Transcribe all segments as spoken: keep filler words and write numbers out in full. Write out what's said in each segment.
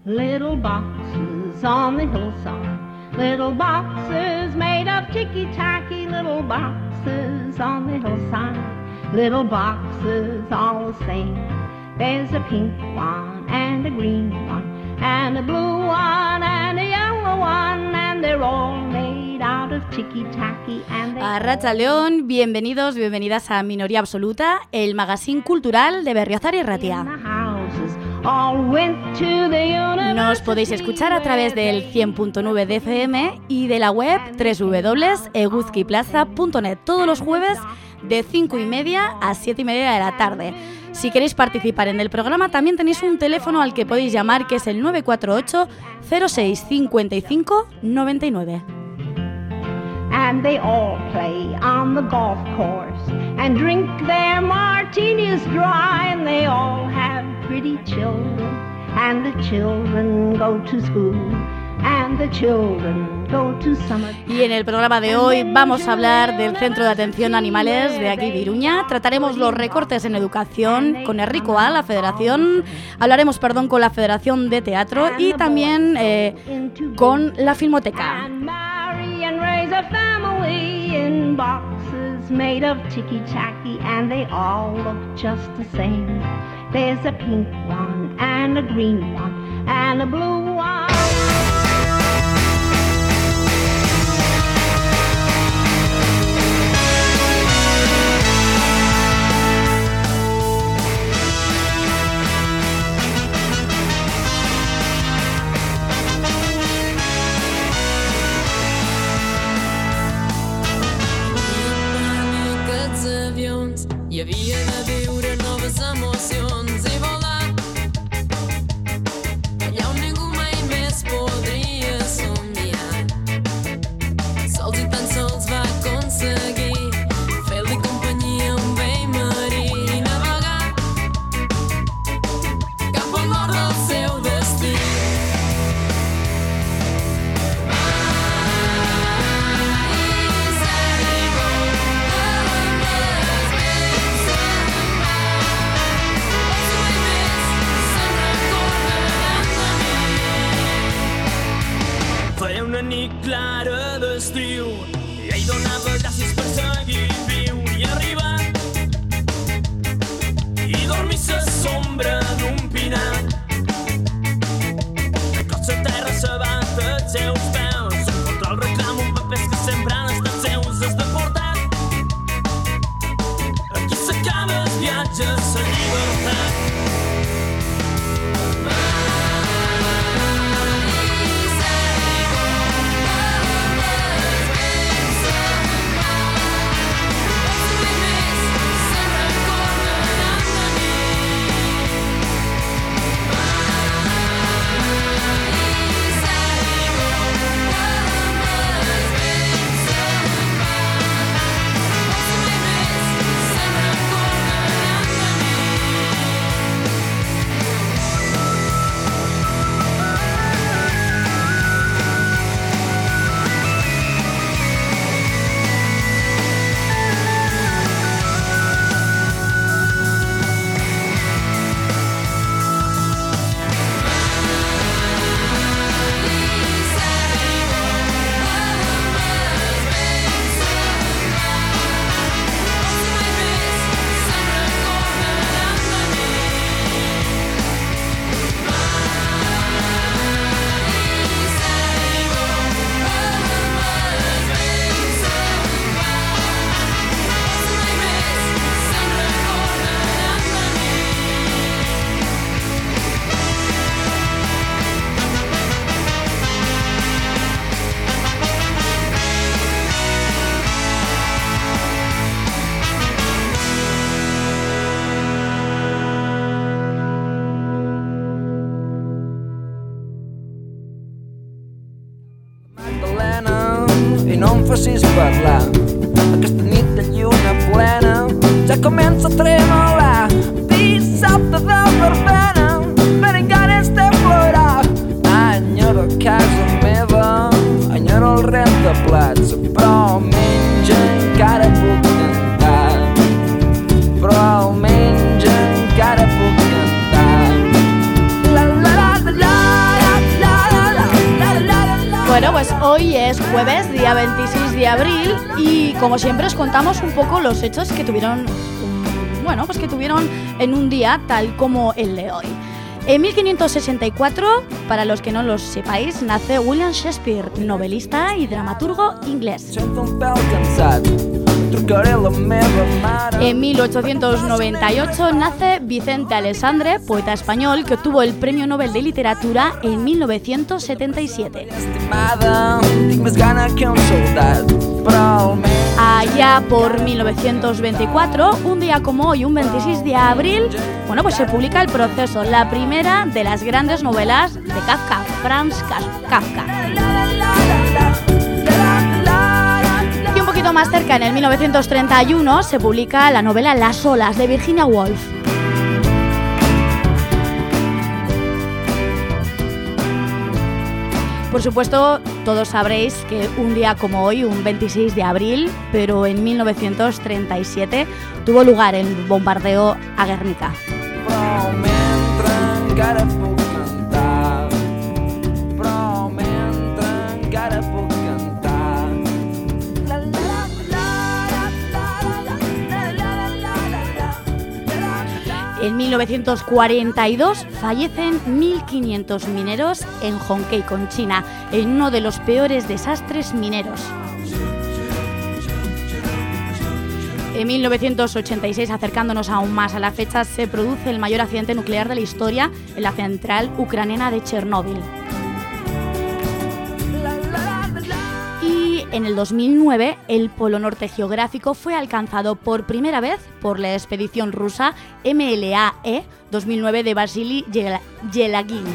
Little boxes on the hillside, little boxes made of ticky-tacky, little boxes on the hillside, little boxes all the same. There's a pink one and a green one and a blue one and a yellow one, and they're all made out of ticky-tacky and they... Arratsaldeon, bienvenidos, bienvenidas a Minoría Absoluta, el magazine cultural de Berriozar y Ratia. Nos podéis escuchar a través del cien punto nueve de F M y de la web doble u doble u doble u punto eguzquiplaza punto net todos los jueves de cinco y media a siete y media de la tarde. Si queréis participar en el programa también tenéis un teléfono al que podéis llamar, que es el nueve cuatro ocho cero seis cinco cinco nueve nueve. And they all play on the golf course and drink their martinis dry, and they all have pretty children, and the children go to school, and the children go to summer. Y en el programa de hoy vamos a hablar del Centro de Atención a Animales de aquí de Iruña. Trataremos los recortes en educación con Errikoa, la Federación. Hablaremos, perdón, con la Federación de Teatro y también eh, con la Filmoteca. And raise a family in boxes made of ticky-tacky, and they all look just the same. There's a pink one and a green one and a blue one. Hi havia de viure noves emocions i volar allà on ningú mai més podria somiar. Sols i tan sols va aconseguir fer-li companyia a un vell marí i navegar cap al nord del seu destí. Una nit clara d'estiu i ell donava gràcies per seguir viu i arribar i dormir sa sombra d'un pinar. De cop sa terra s'abat als seus peus, contra el reclam un papers que sempre han estat seus. Has de portar aquí s'acaba el viatge a sa llibertat. facis parlar. Aquesta nit de lluna plena ja comença a tremolar. Dissabte de verbena, venen ganes de plorar. Enyoro casa meva, enyoro el rentaplats, però menja encara puc cantar. Però almenys encara puc cantar. La la la la la. Hoy es jueves, día veintiséis de abril, y como siempre os contamos un poco los hechos que tuvieron, bueno, pues que tuvieron en un día tal como el de hoy. En mil quinientos sesenta y cuatro, para los que no lo sepáis, nace William Shakespeare, novelista y dramaturgo inglés. En mil ochocientos noventa y ocho nace Vicente Alessandre, poeta español que obtuvo el Premio Nobel de Literatura en mil novecientos setenta y siete. Allá por mil novecientos veinticuatro, un día como hoy, un veintiséis de abril, bueno, pues se publica El Proceso, la primera de las grandes novelas de Kafka, Franz Kafka. Y un poquito más cerca, en el mil novecientos treinta y uno, se publica la novela Las olas, de Virginia Woolf. Por supuesto, todos sabréis que un día como hoy, un veintiséis de abril, pero en mil novecientos treinta y siete, tuvo lugar el bombardeo a Guernica. En mil novecientos cuarenta y dos fallecen mil quinientos mineros en Hongkei, con China, en uno de los peores desastres mineros. En mil novecientos ochenta y seis, acercándonos aún más a la fecha, se produce el mayor accidente nuclear de la historia en la central ucraniana de Chernóbil. En el dos mil nueve, el Polo Norte geográfico fue alcanzado por primera vez por la expedición rusa M L A E dos mil nueve de Vasily Yelagin.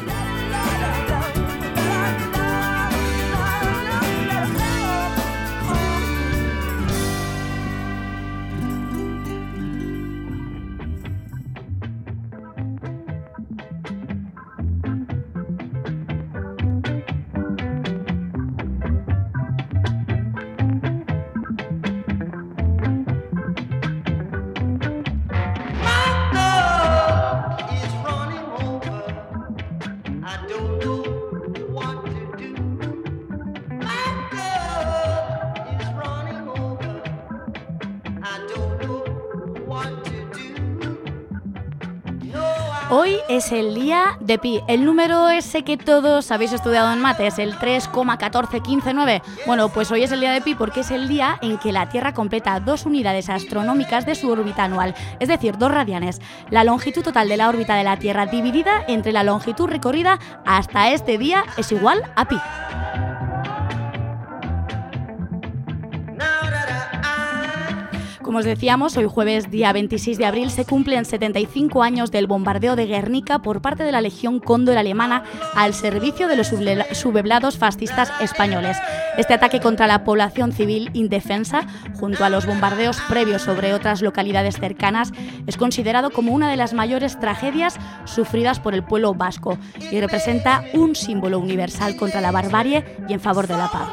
Hoy es el día de pi, el número ese que todos habéis estudiado en mates, el tres coma catorce uno cinco nueve. Bueno, pues hoy es el día de pi porque es el día en que la Tierra completa dos unidades astronómicas de su órbita anual, es decir, dos radianes. La longitud total de la órbita de la Tierra dividida entre la longitud recorrida hasta este día es igual a pi. Como os decíamos, hoy jueves, día veintiséis de abril, se cumplen setenta y cinco años del bombardeo de Guernica por parte de la Legión Cóndor alemana al servicio de los sublevados fascistas españoles. Este ataque contra la población civil indefensa, junto a los bombardeos previos sobre otras localidades cercanas, es considerado como una de las mayores tragedias sufridas por el pueblo vasco y representa un símbolo universal contra la barbarie y en favor de la paz.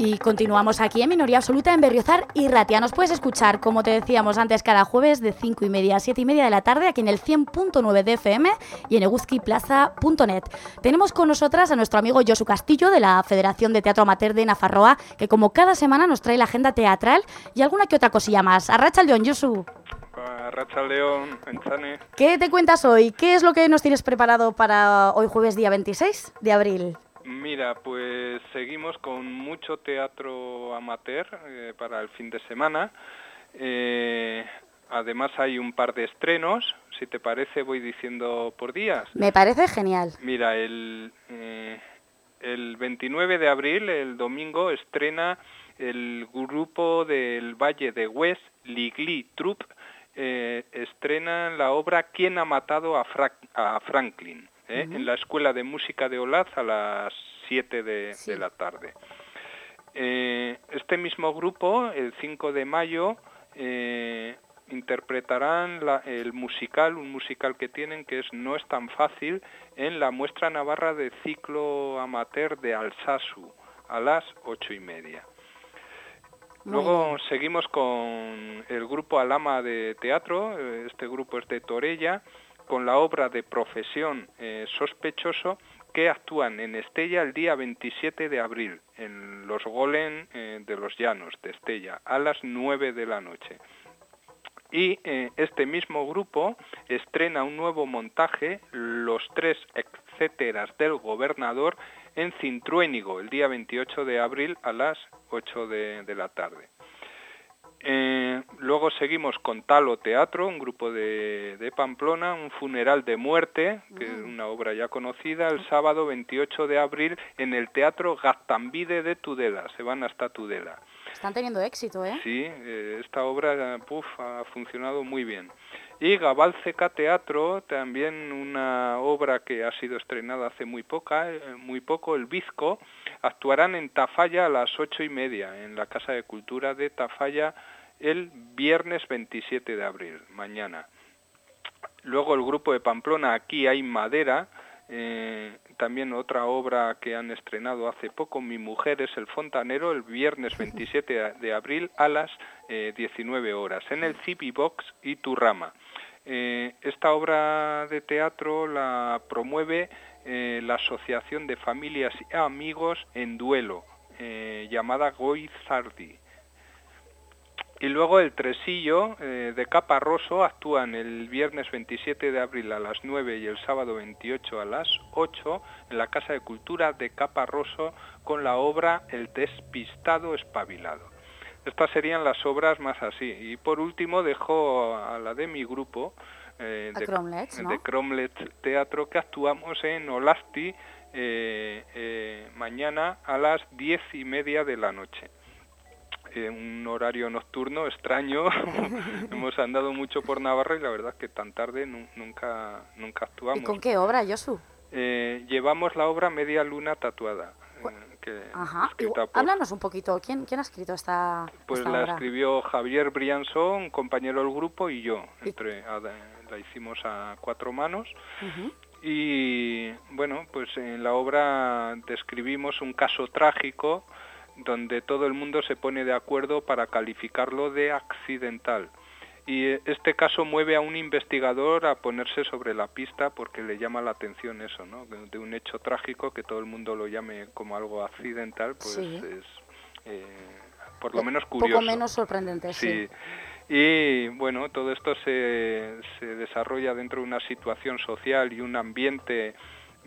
Y continuamos aquí en Minoría Absoluta en Berriozar y Ratia. Nos puedes escuchar, como te decíamos antes, cada jueves de cinco y media a siete y media de la tarde aquí en el cien punto nueve de F M y en eguzquiplaza punto net. Tenemos con nosotras a nuestro amigo Josu Castillo de la Federación de Teatro Amateur de Nafarroa, que como cada semana nos trae la agenda teatral y alguna que otra cosilla más. Arratsaldeon, Josu. Arratsaldeon, Entzane. ¿Qué te cuentas hoy? ¿Qué es lo que nos tienes preparado para hoy jueves día veintiséis de abril? Mira, pues seguimos con mucho teatro amateur eh, para el fin de semana. Eh, además hay un par de estrenos. Si te parece, voy diciendo por días. Me parece genial. Mira, el, eh, el veintinueve de abril, el domingo, estrena el grupo del Valle de Hues, Ligli Troupe, eh, estrena la obra ¿Quién ha matado a, Fra- a Franklin? ¿Eh? Uh-huh. En la Escuela de Música de Olaz a las siete de, sí. de la tarde. Eh, este mismo grupo, el cinco de mayo, eh, interpretarán la, el musical, un musical que tienen que es No es tan fácil, en la muestra navarra de ciclo amateur de Alsasu a las ocho y media. Luego Muy seguimos con el grupo Alama de teatro, este grupo es de Torella, con la obra de Profesión eh, Sospechoso, que actúan en Estella el día veintisiete de abril, en los Golem eh, de los Llanos de Estella, a las nueve de la noche. Y eh, este mismo grupo estrena un nuevo montaje, Los tres etcéteras del gobernador, en Cintruénigo, el día veintiocho de abril a las ocho de, de la tarde. Eh, luego seguimos con Talo Teatro, un grupo de, de Pamplona, un funeral de muerte, que es una obra ya conocida, el sábado veintiocho de abril en el Teatro Gaztambide de Tudela, se van hasta Tudela. Están teniendo éxito, ¿eh? Sí, eh, esta obra puf, ha funcionado muy bien. Y Gabalceca Teatro, también una obra que ha sido estrenada hace muy poca, eh, muy poco, El Bizco, actuarán en Tafalla a las ocho y media, en la Casa de Cultura de Tafalla, el viernes veintisiete de abril, mañana. Luego el grupo de Pamplona, Aquí hay madera, eh, también otra obra que han estrenado hace poco, Mi mujer es el fontanero, el viernes veintisiete de abril a las eh, diecinueve horas, en el Cibi Box Iturrama. Eh, esta obra de teatro la promueve eh, la Asociación de Familias y Amigos en Duelo, eh, llamada Goizardi. Y luego el Tresillo eh, de Caparroso actúan el viernes veintisiete de abril a las nueve y el sábado veintiocho a las ocho en la Casa de Cultura de Caparroso con la obra El despistado espabilado. Estas serían las obras más así. Y por último dejo a la de mi grupo, eh, de, Cromlech, ¿no? de Cromlech Teatro, que actuamos en Olasti eh, eh, mañana a las diez y media de la noche. Un horario nocturno extraño. Hemos andado mucho por Navarra y la verdad es que tan tarde nu- nunca nunca actuamos. ¿Y con qué obra, Josu? Eh, llevamos la obra Media luna tatuada. Eh, que Ajá. por... Háblanos un poquito. ¿Quién, quién ha escrito esta Pues esta la obra? escribió Javier Brianzó, un compañero del grupo, y yo. Entre, a, la hicimos a cuatro manos. Uh-huh. Y bueno, pues en la obra describimos un caso trágico donde todo el mundo se pone de acuerdo para calificarlo de accidental. Y este caso mueve a un investigador a ponerse sobre la pista porque le llama la atención eso, ¿no? De, de un hecho trágico que todo el mundo lo llame como algo accidental, pues sí. es eh, por lo menos curioso. Un poco menos sorprendente, sí. sí. Y bueno, todo esto se, se desarrolla dentro de una situación social y un ambiente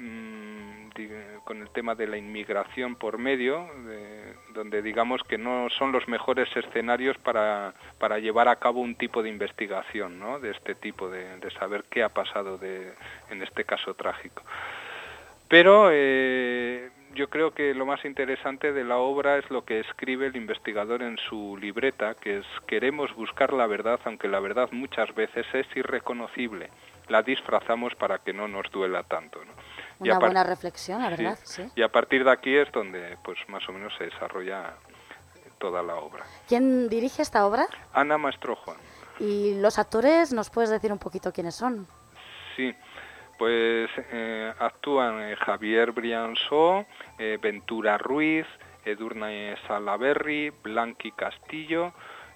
con el tema de la inmigración por medio, de, donde digamos que no son los mejores escenarios para, para llevar a cabo un tipo de investigación, ¿no? De este tipo, de, de saber qué ha pasado de, en este caso trágico. Pero eh, yo creo que lo más interesante de la obra es lo que escribe el investigador en su libreta, que es: queremos buscar la verdad, aunque la verdad muchas veces es irreconocible. La disfrazamos para que no nos duela tanto, ¿no? Una buena reflexión, la verdad, sí. sí. Y a partir de aquí es donde, pues, más o menos se desarrolla toda la obra. ¿Quién dirige esta obra? Ana Maestro Juan. ¿Y los actores, nos puedes decir un poquito quiénes son? Sí, pues eh, actúan eh, Javier Brianzó, eh, Ventura Ruiz, Edurne Salaberry, Blanqui Castillo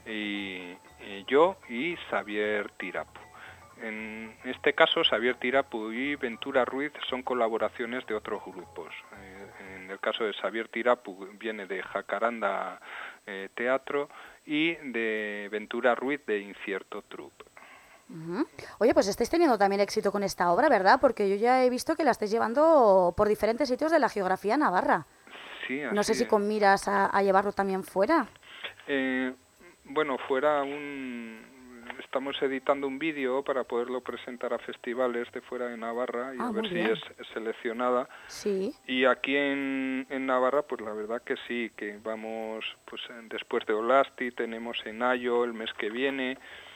y, y yo y Xavier Tirapu. En este caso, Xavier Tirapu y Ventura Ruiz son colaboraciones de otros grupos. Eh, en el caso de Xavier Tirapu viene de Jacaranda eh, Teatro y de Ventura Ruiz de Incierto Troupe. Uh-huh. Oye, pues estáis teniendo también éxito con esta obra, ¿verdad? Porque yo ya he visto que la estáis llevando por diferentes sitios de la geografía navarra. Sí, así no sé si es. con miras a, a llevarlo también fuera. Eh, bueno, fuera un... Estamos editando un vídeo para poderlo presentar a festivales de fuera de Navarra y Ah, a ver muy si bien. es seleccionada. Sí. Y aquí en, en Navarra, pues la verdad que sí, que vamos, pues en- después de Olasti tenemos en Ayo el mes que viene,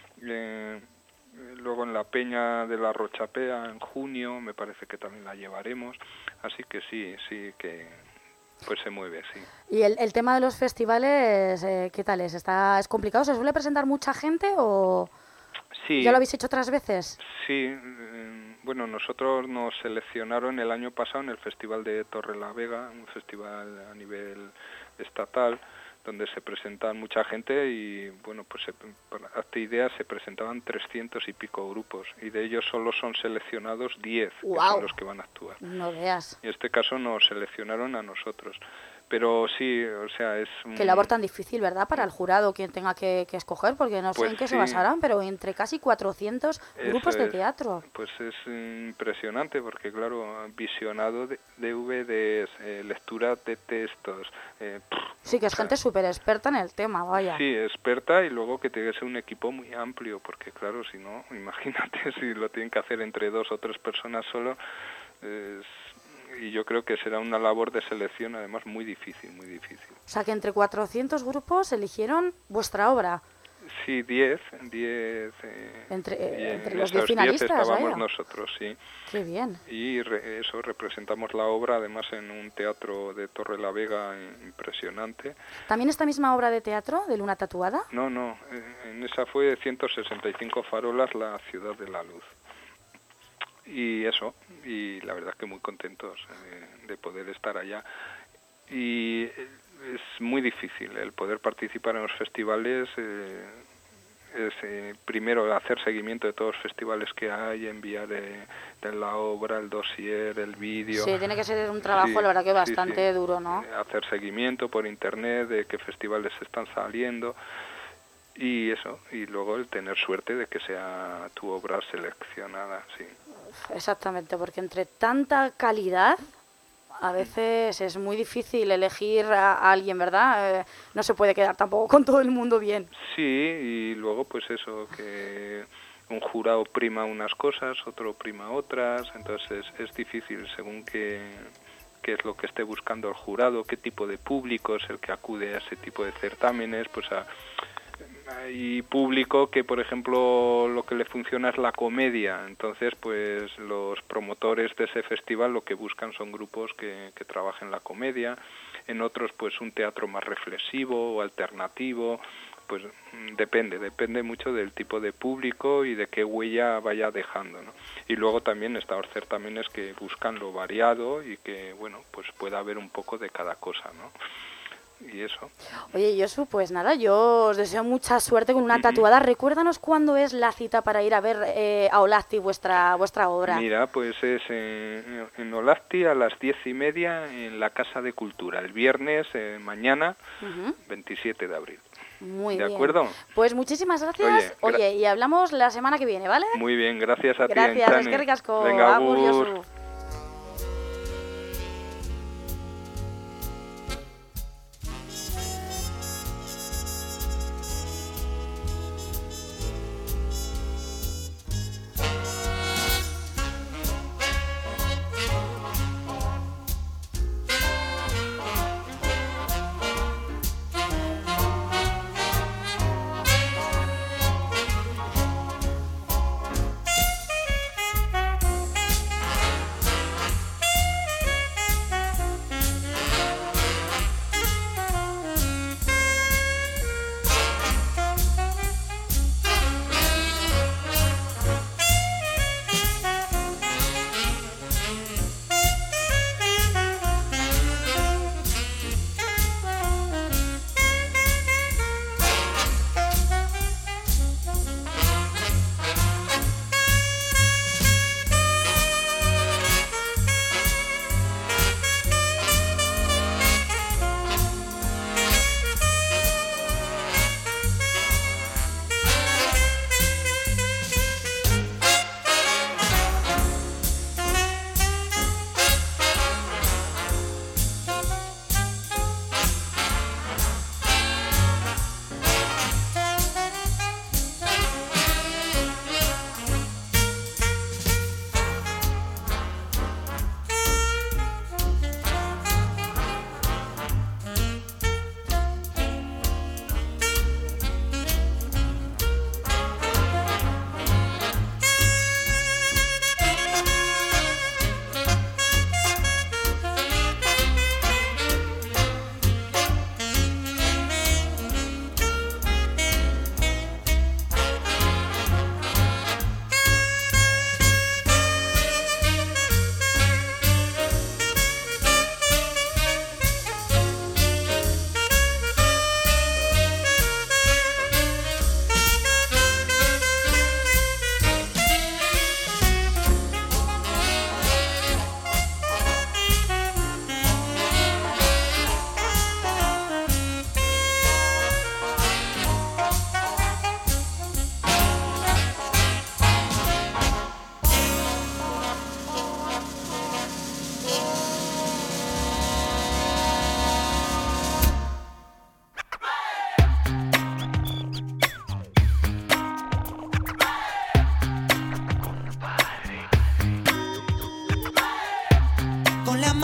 eh, luego en la Peña de la Rochapea en junio, me parece que también la llevaremos, así que sí, sí que pues se mueve, sí. Y el, el tema de los festivales, eh, ¿qué tal es? ¿Está, ¿Es complicado? ¿Se suele presentar mucha gente o Sí, ya lo habéis hecho otras veces? sí, eh, bueno, nosotros nos seleccionaron el año pasado en el Festival de Torrelavega, un festival a nivel estatal, donde se presentan mucha gente y, bueno, pues se, para darte idea, se presentaban trescientos y pico grupos y de ellos solo son seleccionados diez, que ¡Guau! son los que van a actuar. No veas. En este caso nos seleccionaron a nosotros. Pero sí, o sea, es... un- Qué labor tan difícil, ¿verdad? Para el jurado, quien tenga que, que escoger, porque no sé Pues en qué se sí. basarán, pero entre casi cuatrocientos Eso grupos de es. teatro. Pues es impresionante porque, claro, visionado de D V Ds, eh, lectura de textos... eh, pff, Sí, que es o sea, gente súper experta en el tema, vaya. Sí, experta y luego que tiene que ser un equipo muy amplio porque, claro, si no, imagínate si lo tienen que hacer entre dos o tres personas solo... es- y yo creo que será una labor de selección además muy difícil, muy difícil. O sea, que entre cuatrocientos grupos eligieron vuestra obra. Sí, diez, diez... Eh, Entre- y eh, en entre los esos diez finalistas, estábamos vaya. nosotros, sí. Qué bien. Y re- eso, representamos la obra además en un teatro de Torrelavega eh, impresionante. ¿También esta misma obra de teatro, de Luna Tatuada? No, no, eh, en esa fue ciento sesenta y cinco farolas, la ciudad de la luz. Y eso, y la verdad que muy contentos eh, de poder estar allá. Y eh, es muy difícil el poder participar en los festivales, eh, es eh, primero hacer seguimiento de todos los festivales que hay, enviar eh, de la obra, el dossier, el vídeo. Sí, tiene que ser un trabajo, Sí, la verdad que sí, bastante sí. duro, ¿no? Eh, Hacer seguimiento por internet de qué festivales están saliendo y eso, y luego el tener suerte de que sea tu obra seleccionada, sí. Exactamente, porque entre tanta calidad, a veces es muy difícil elegir a, a alguien, ¿verdad? Eh, no se puede quedar tampoco con todo el mundo bien. Sí, y luego pues eso, que un jurado prima unas cosas, otro prima otras, entonces es difícil según qué, qué es lo que esté buscando el jurado, qué tipo de público es el que acude a ese tipo de certámenes, pues a, hay público que, por ejemplo, lo que le funciona es la comedia, entonces pues los promotores de ese festival lo que buscan son grupos que, que trabajen la comedia, en otros pues un teatro más reflexivo o alternativo, pues depende, depende mucho del tipo de público y de qué huella vaya dejando, ¿no? Y luego también están los certámenes que buscan lo variado y que, bueno, pues pueda haber un poco de cada cosa, ¿no? Y eso. Oye, Josu, pues nada, yo os deseo mucha suerte con una Ujú. tatuada. Recuérdanos cuándo es la cita para ir a ver eh, a Olasti vuestra, vuestra obra. Mira, pues es en, en Olasti a las diez y media en la Casa de Cultura, el viernes, eh, mañana, Ujú. veintisiete de abril. Muy ¿De bien. acuerdo? Pues muchísimas gracias. Oye, gra- Oye, y hablamos la semana que viene, ¿vale? Muy bien, gracias a ti, Gracias, Aintzane. es que ricasco. Venga, Agur, agur. Josu.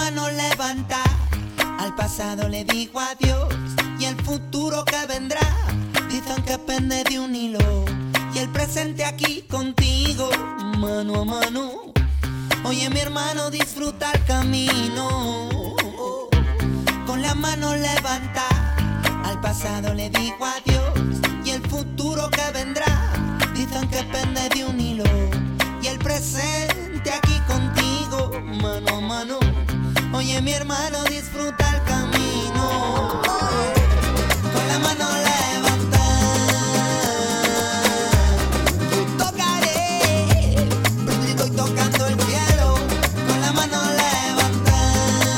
mano levantada, al pasado le digo adiós y el futuro que vendrá, dicen que pende de un hilo y el presente aquí contigo, mano a mano. Oye mi hermano, disfruta el camino, con la mano levantada, al pasado le digo adiós y el futuro que vendrá, dicen que pende de un hilo y el presente aquí contigo, mano a mano. Oye mi hermano, disfruta el camino, con la mano levantada, yo tocaré, pero estoy tocando el cielo, con la mano levantada,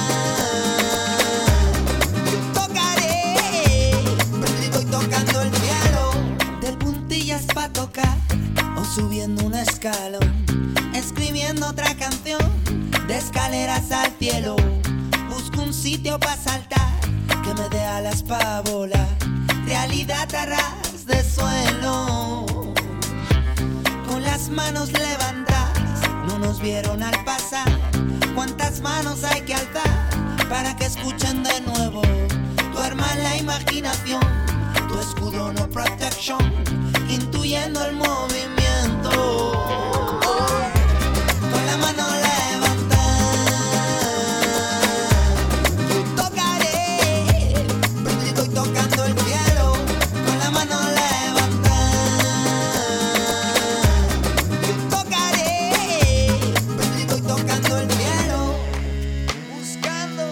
yo tocaré, pero estoy tocando el cielo, de puntillas pa' tocar, o subiendo un escalón, escribiendo otra canción, de escaleras al cielo, busco un sitio pa' saltar, que me dé alas pa' volar, realidad a ras de suelo, con las manos levantadas, no nos vieron al pasar, cuántas manos hay que alzar, para que escuchen de nuevo, tu arma en la imaginación, tu escudo no protection, intuyendo el movimiento, con la mano levantada. Tocando el cielo, con la mano levantada, yo tocaré, pero estoy tocando el cielo, buscando,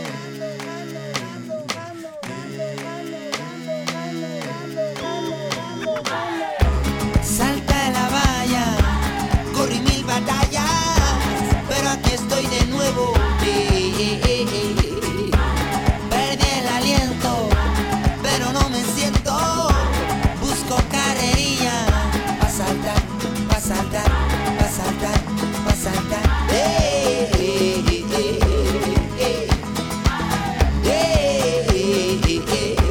salta de la valla, corrí mil batallas, pero aquí estoy de nuevo, eh, eh, eh, eh. Perdí el aliento, pero no me siento, busco carrerilla, pa' saltar, pa' saltar, pa' saltar, pa' saltar, eh, eh, eh, eh, eh, eh, eh, eh,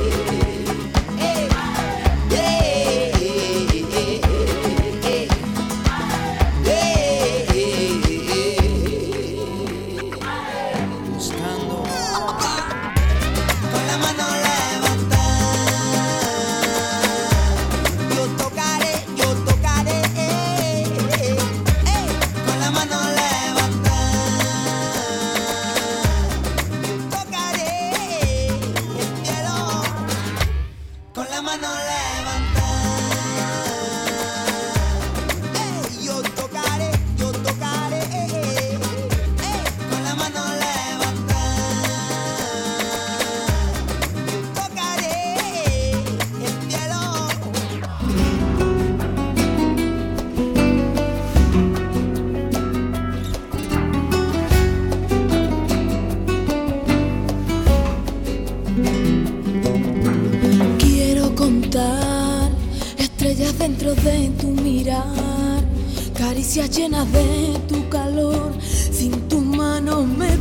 buscando, con la mano dentro de tu mirar, caricias llenas de tu calor, sin tu mano me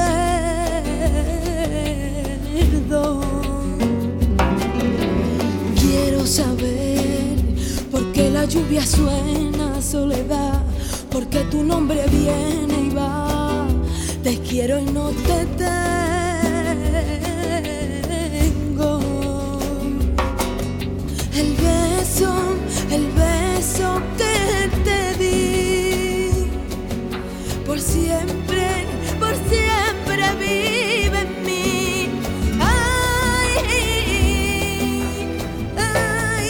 pierdo. Quiero saber por qué la lluvia suena a soledad, por qué tu nombre viene y va, te quiero y no te tengo. El beso, el beso que te di, por siempre, por siempre vive en mí. Ay, ay,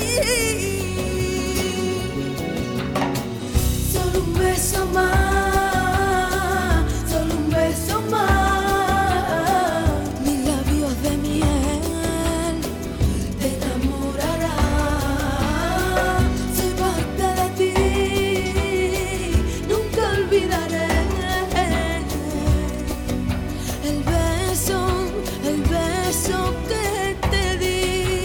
solo un beso más, solo un beso más, mis labios de miel te enamorarán. Soy parte de ti, nunca olvidaré el beso, el beso que te di.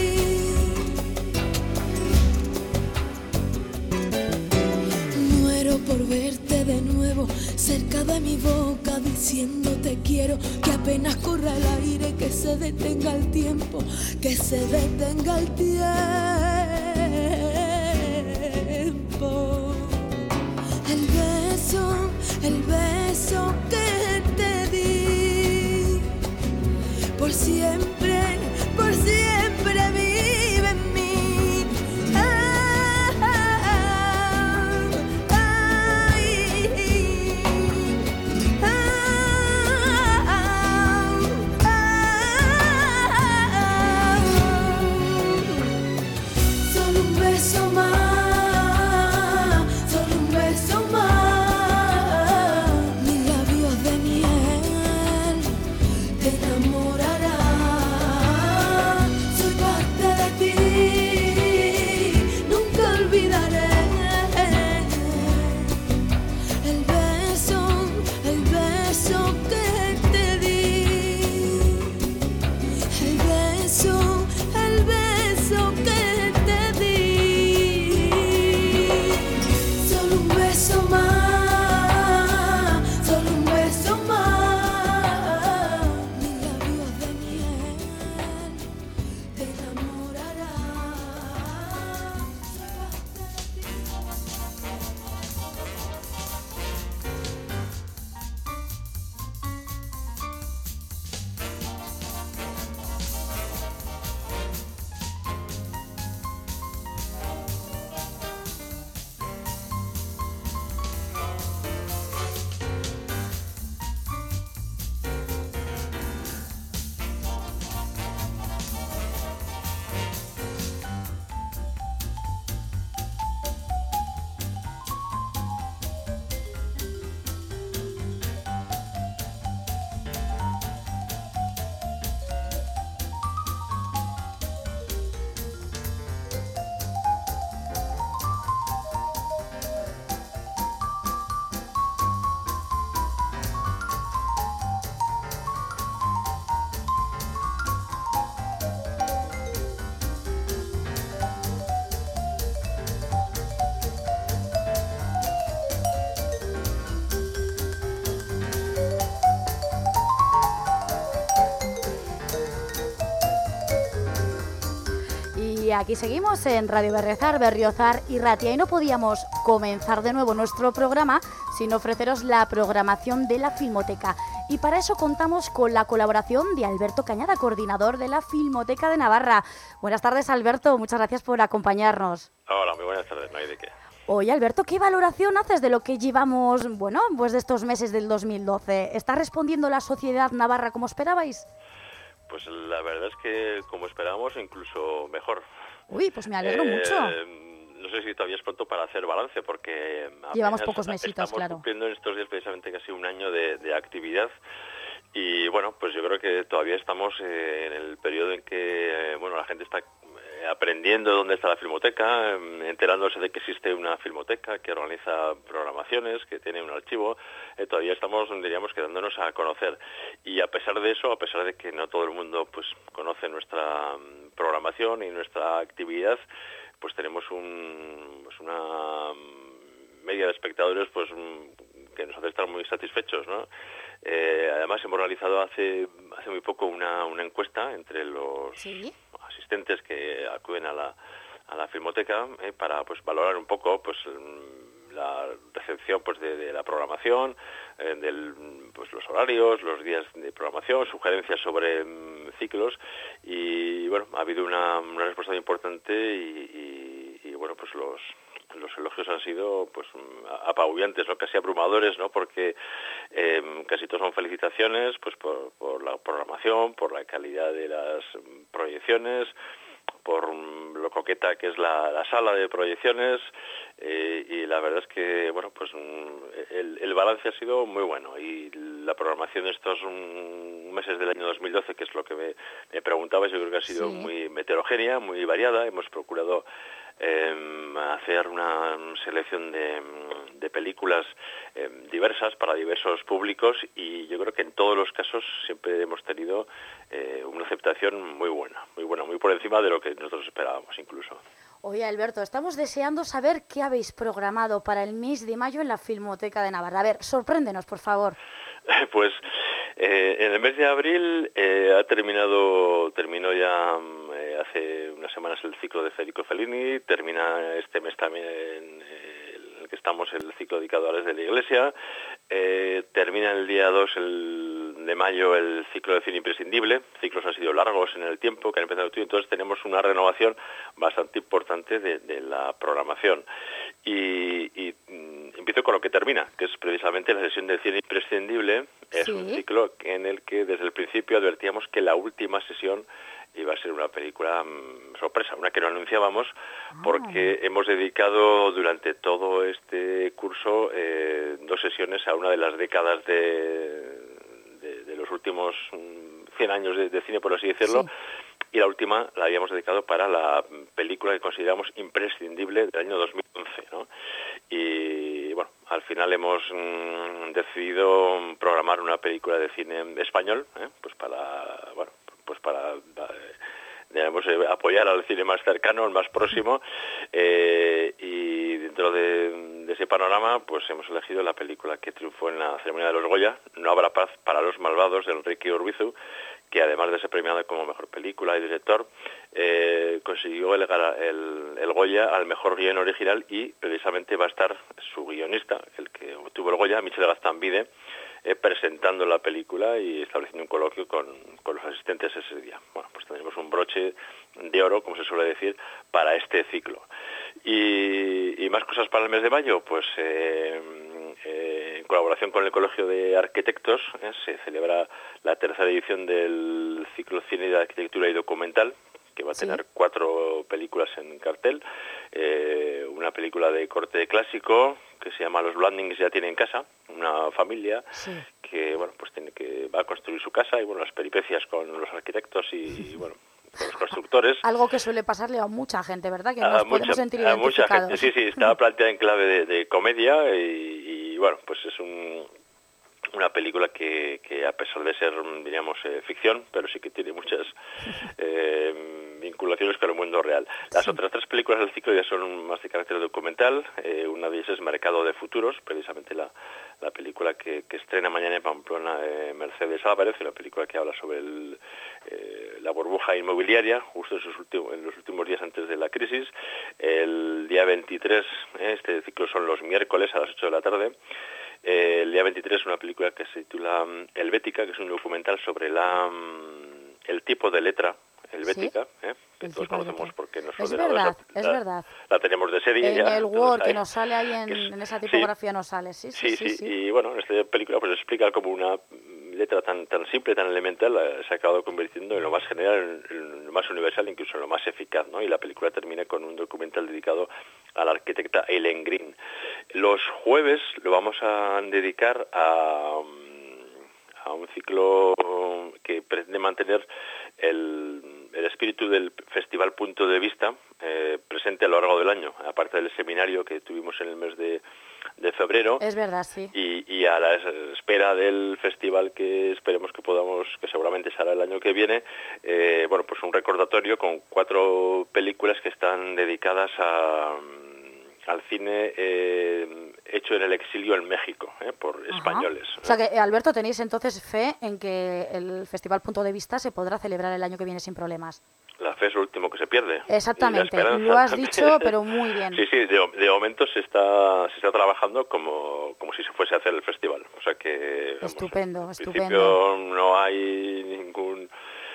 Muero por verte de nuevo cerca de mi boca, diciendo te quiero, que apenas corra el aire, que se detenga el tiempo, que se detenga el tiempo. El beso, el beso que te di. siempre, por siempre vive en mí. Ah, ah, ah, ay, ah, ah, ah. Solo un beso más, solo un beso más. Mis labios de miel te enamorarán. Soy parte de ti, nunca olvidaré el beso, el beso que te di. El beso, el beso que te di. Solo un beso más, solo un beso más. Mis labios de miel te enamorarán. Soy parte de ti. Y aquí seguimos en Radio Berriozar, Berriozar y Ratia, y no podíamos comenzar de nuevo nuestro programa sin ofreceros la programación de la Filmoteca. Y para eso contamos con la colaboración de Alberto Cañada, coordinador de la Filmoteca de Navarra. Buenas tardes, Alberto, muchas gracias por acompañarnos. Hola, muy buenas tardes, no hay de qué. Oye, Alberto, ¿qué valoración haces de lo que llevamos, bueno, pues de estos meses del dos mil doce? ¿Está respondiendo la sociedad navarra como esperabais? Pues la verdad es que como esperábamos, incluso mejor. Uy, pues me alegro Eh, mucho. No sé si todavía es pronto para hacer balance, porque Llevamos apenas pocos mesitos, estamos claro. cumpliendo en estos días precisamente casi un año de, de actividad. Y bueno, pues yo creo que todavía estamos eh, en el periodo en que eh, bueno, la gente está eh, aprendiendo dónde está la filmoteca, eh, enterándose de que existe una filmoteca que organiza programaciones, que tiene un archivo. Eh, todavía estamos, diríamos, quedándonos a conocer. Y a pesar de eso, a pesar de que no todo el mundo pues conoce nuestra mm, programación y nuestra actividad, pues tenemos un, pues una mm, media de espectadores pues mm, que nos hace estar muy satisfechos, ¿no? Eh, además hemos realizado hace hace muy poco una, una encuesta entre los ¿Sí? asistentes que acuden a la a la filmoteca eh, para pues valorar un poco pues la recepción pues de, de la programación, eh, del pues los horarios, los días de programación, sugerencias sobre mm, ciclos, y bueno, ha habido una, una respuesta muy importante y, y, y bueno, pues los los elogios han sido pues apabullantes, ¿no? Casi abrumadores, ¿no? Porque eh, casi todos son felicitaciones pues por, por la programación, por la calidad de las proyecciones, por lo coqueta que es la, la sala de proyecciones, eh, y la verdad es que bueno, pues el, el balance ha sido muy bueno, y la programación de estos um, meses del año dos mil doce, que es lo que me, me preguntabas, yo creo que ha sido Sí. muy heterogénea, muy variada. Hemos procurado eh, hacer una selección de, de películas eh, diversas para diversos públicos, y yo creo que en todos los casos siempre hemos tenido eh, una aceptación muy buena, muy buena, muy por encima de lo que nosotros esperábamos incluso. Oye, Alberto, estamos deseando saber qué habéis programado para el mes de mayo en la Filmoteca de Navarra. A ver, sorpréndenos, por favor. Pues eh, en el mes de abril eh, ha terminado, terminó ya eh, hace unas semanas el ciclo de Federico Fellini, termina este mes también eh, en el que estamos el ciclo dedicado a las de la Iglesia, Eh, termina el día dos el, de mayo el ciclo de cine imprescindible. Ciclos han sido largos en el tiempo, que han empezado tú, entonces tenemos una renovación bastante importante de, de la programación. Y, y mm, empiezo con lo que termina, que es precisamente la sesión de cine imprescindible. Es Sí. un ciclo en el que desde el principio advertíamos que la última sesión iba a ser una película mmm, sorpresa, una que no anunciábamos, porque hemos dedicado durante todo este curso eh, dos sesiones a una de las décadas de, de, de los últimos mmm, cien años de, de cine, por así decirlo, Sí. y la última la habíamos dedicado para la película que consideramos imprescindible del año dos mil once, ¿no? Y bueno, al final hemos mmm, decidido programar una película de cine español, ¿eh? pues para, bueno, pues para, para digamos, eh, apoyar al cine más cercano, el más próximo, eh, y dentro de, de ese panorama pues hemos elegido la película que triunfó en la ceremonia de los Goya, No habrá paz para los malvados, de Enrique Urbizu, que además de ser premiada como mejor película y director, eh, consiguió el, el, el Goya al mejor guion original, y precisamente va a estar su guionista, el que obtuvo el Goya, Michel Gaztambide, eh, presentando la película y estableciendo un coloquio con, con los asistentes ese día. Bueno, pues tendremos un broche de oro, como se suele decir, para este ciclo. Y, y más cosas para el mes de mayo, pues eh, eh, en colaboración con el Colegio de Arquitectos eh, se celebra la tercera edición del ciclo Cine de Arquitectura y Documental, que va a tener sí. cuatro películas en cartel, eh, una película de corte clásico que se llama Los Blandings ya tienen casa, una familia sí. que bueno pues tiene que va a construir su casa, y bueno, las peripecias con los arquitectos y, y bueno, con los constructores. Algo que suele pasarle a mucha gente, ¿verdad? Que nos a podemos mucha, sentir a identificados. Mucha gente, sí, sí, está planteada en clave de, de comedia y, y bueno, pues es un una película que, que a pesar de ser, diríamos, eh, ficción, pero sí que tiene muchas eh, vinculaciones con el mundo real. Las sí. otras tres películas del ciclo ya son más de carácter documental. Eh, una de ellas es Mercado de Futuros, precisamente la, la película que, que estrena mañana en Pamplona eh, Mercedes Álvarez, una película que habla sobre el, eh, la burbuja inmobiliaria, justo en, sus últimos, en los últimos días antes de la crisis. El día veintitrés, eh, este ciclo son los miércoles a las ocho de la tarde, Eh, el día veintitrés una película que se titula um, Helvética, que es un documental sobre la um, el tipo de letra helvética, ¿Sí? ¿eh? que el todos conocemos porque nos es verdad, la, es la, verdad. La tenemos de serie. En ya, el Word, ahí, que nos sale ahí en, es, en esa tipografía, sí, nos sale. Sí sí sí, sí, sí, sí. Y bueno, en esta película pues explica cómo una letra tan tan simple, tan elemental, eh, se ha acabado convirtiendo en lo más general, en, en lo más universal, incluso en lo más eficaz, ¿no? Y la película termina con un documental dedicado a la arquitecta Eileen Green. Los jueves lo vamos a dedicar a, a un ciclo que pretende mantener el, el espíritu del Festival Punto de Vista eh, presente a lo largo del año, aparte del seminario que tuvimos en el mes de, de febrero. Es verdad, sí. Y, y a la espera del festival que esperemos que podamos, que seguramente será el año que viene, eh, bueno, pues un recordatorio con cuatro películas que están dedicadas a al cine eh, hecho en el exilio en México, eh, por Ajá. españoles. O sea que, Alberto, tenéis entonces fe en que el Festival Punto de Vista se podrá celebrar el año que viene sin problemas. La fe es lo último que se pierde. Exactamente, lo has también. dicho, pero muy bien. Sí, sí, de, de momento se está se está trabajando como, como si se fuese a hacer el festival. O sea que... Estupendo, vamos, en estupendo. principio no hay ningún...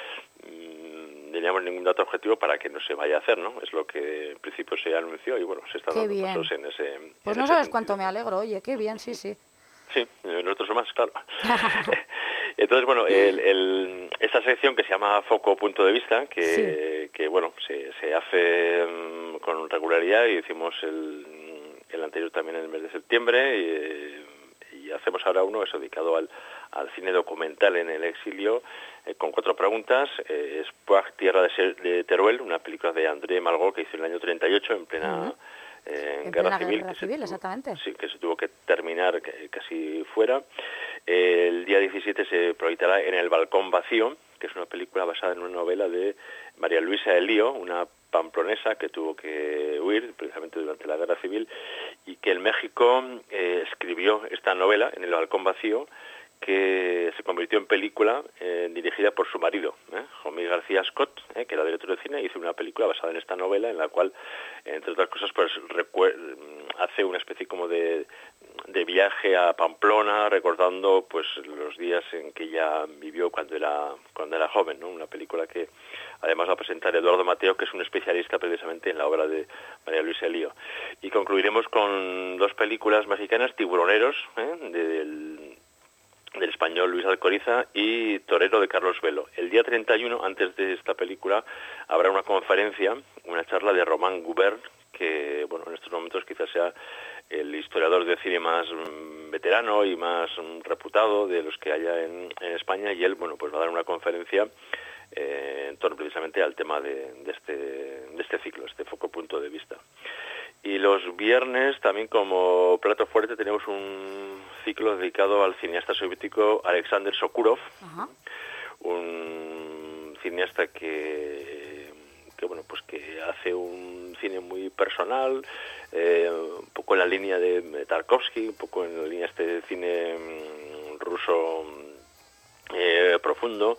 diríamos ningún dato objetivo para que no se vaya a hacer, ¿no? Es lo que en principio se anunció y bueno, se está qué dando bien. pasos en ese Pues en no ese sabes sentido. cuánto me alegro, oye, qué bien, sí, sí. Sí, nosotros más, claro. Entonces, bueno, el, el, esta sección que se llama Foco Punto de Vista, que, sí. que bueno, se, se hace um, con regularidad y hicimos el, el anterior también en el mes de septiembre y, y hacemos ahora uno eso dedicado al, al cine documental en el exilio, eh, con cuatro preguntas. Eh, es Puig, Tierra de, Ser, de Teruel, una película de André Malraux que hizo en el año treinta y ocho en plena... Uh-huh. Eh, en guerra civil, guerra que civil se, exactamente. Sí, que se tuvo que terminar que, casi fuera. Eh, el día diecisiete se proyectará En el balcón vacío, que es una película basada en una novela de María Luisa Elío, una pamplonesa que tuvo que huir precisamente durante la guerra civil y que en México eh, escribió esta novela, En el balcón vacío, que se convirtió en película eh, dirigida por su marido, ¿eh? Jomí García Scott, ¿eh? que era director de cine, hizo una película basada en esta novela en la cual, entre otras cosas, pues hace una especie como de, de viaje a Pamplona, recordando pues los días en que ella vivió cuando era cuando era joven, ¿no? Una película que además va a presentar Eduardo Mateo, que es un especialista precisamente en la obra de María Luisa Elío. Y concluiremos con dos películas mexicanas, Tiburoneros, ¿eh? del del español Luis Alcoriza, y Torero de Carlos Velo. El día treinta y uno, antes de esta película, habrá una conferencia, una charla de Román Gubern, que bueno, en estos momentos quizás sea el historiador de cine más mm, veterano y más mm, reputado de los que haya en, en España, y él bueno pues va a dar una conferencia eh, en torno precisamente al tema de, de, este, de este ciclo, este foco punto de vista. Y los viernes también como plato fuerte tenemos un ciclo dedicado al cineasta soviético Alexander Sokurov, uh-huh. un cineasta que, que bueno pues que hace un cine muy personal, eh, un poco en la línea de Tarkovsky, un poco en la línea de este cine um, ruso eh, profundo,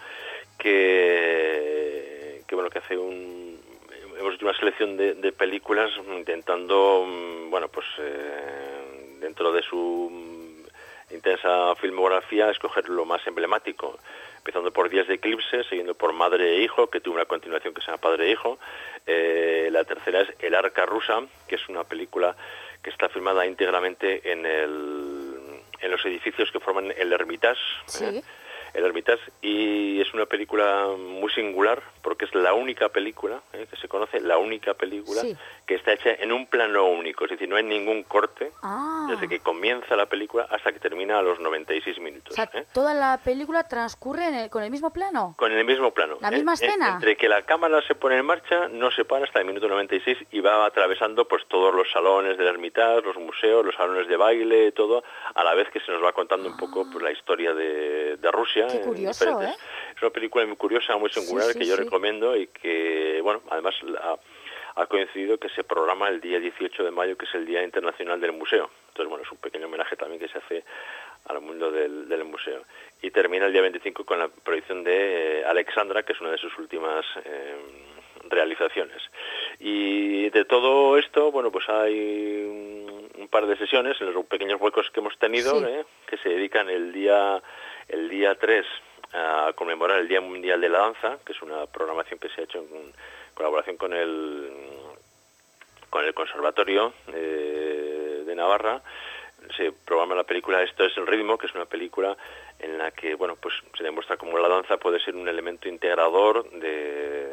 que, que bueno que hace un hemos hecho una selección de, de películas intentando, bueno, pues eh, dentro de su intensa filmografía escoger lo más emblemático, empezando por Días de Eclipse, siguiendo por Madre e Hijo, que tuvo una continuación que se llama Padre e Hijo. Eh, la tercera es El Arca Rusa, que es una película que está filmada íntegramente en, el, en los edificios que forman el Hermitage. Sí. ¿eh? El Hermitage, y es una película muy singular porque es la única película eh, que se conoce, la única película sí. que está hecha en un plano único, es decir, no hay ningún corte ah. desde que comienza la película hasta que termina a los noventa y seis minutos. O sea, ¿eh? ¿toda la película transcurre en el, con el mismo plano? Con el mismo plano. ¿La misma eh, escena? Eh, entre que la cámara se pone en marcha, no se para hasta el minuto noventa y seis y va atravesando pues todos los salones del Hermitage, los museos, los salones de baile, todo, a la vez que se nos va contando ah. un poco pues, la historia de, de Rusia. Qué curioso, ¿eh? Es una película muy curiosa, muy singular, sí, sí, que yo sí. recomiendo y que, bueno, además ha, ha coincidido que se programa el día dieciocho de mayo, que es el Día Internacional del Museo. Entonces, bueno, es un pequeño homenaje también que se hace al mundo del, del museo. Y termina el día veinticinco con la proyección de eh, Alexandra, que es una de sus últimas eh, realizaciones. Y de todo esto, bueno, pues hay un, un par de sesiones en los pequeños huecos que hemos tenido, sí. eh, que se dedican el día el día tres a conmemorar el Día Mundial de la Danza, que es una programación que se ha hecho en colaboración con el con el Conservatorio de, de Navarra. Se programa la película Esto es el ritmo, que es una película en la que bueno pues se demuestra cómo la danza puede ser un elemento integrador de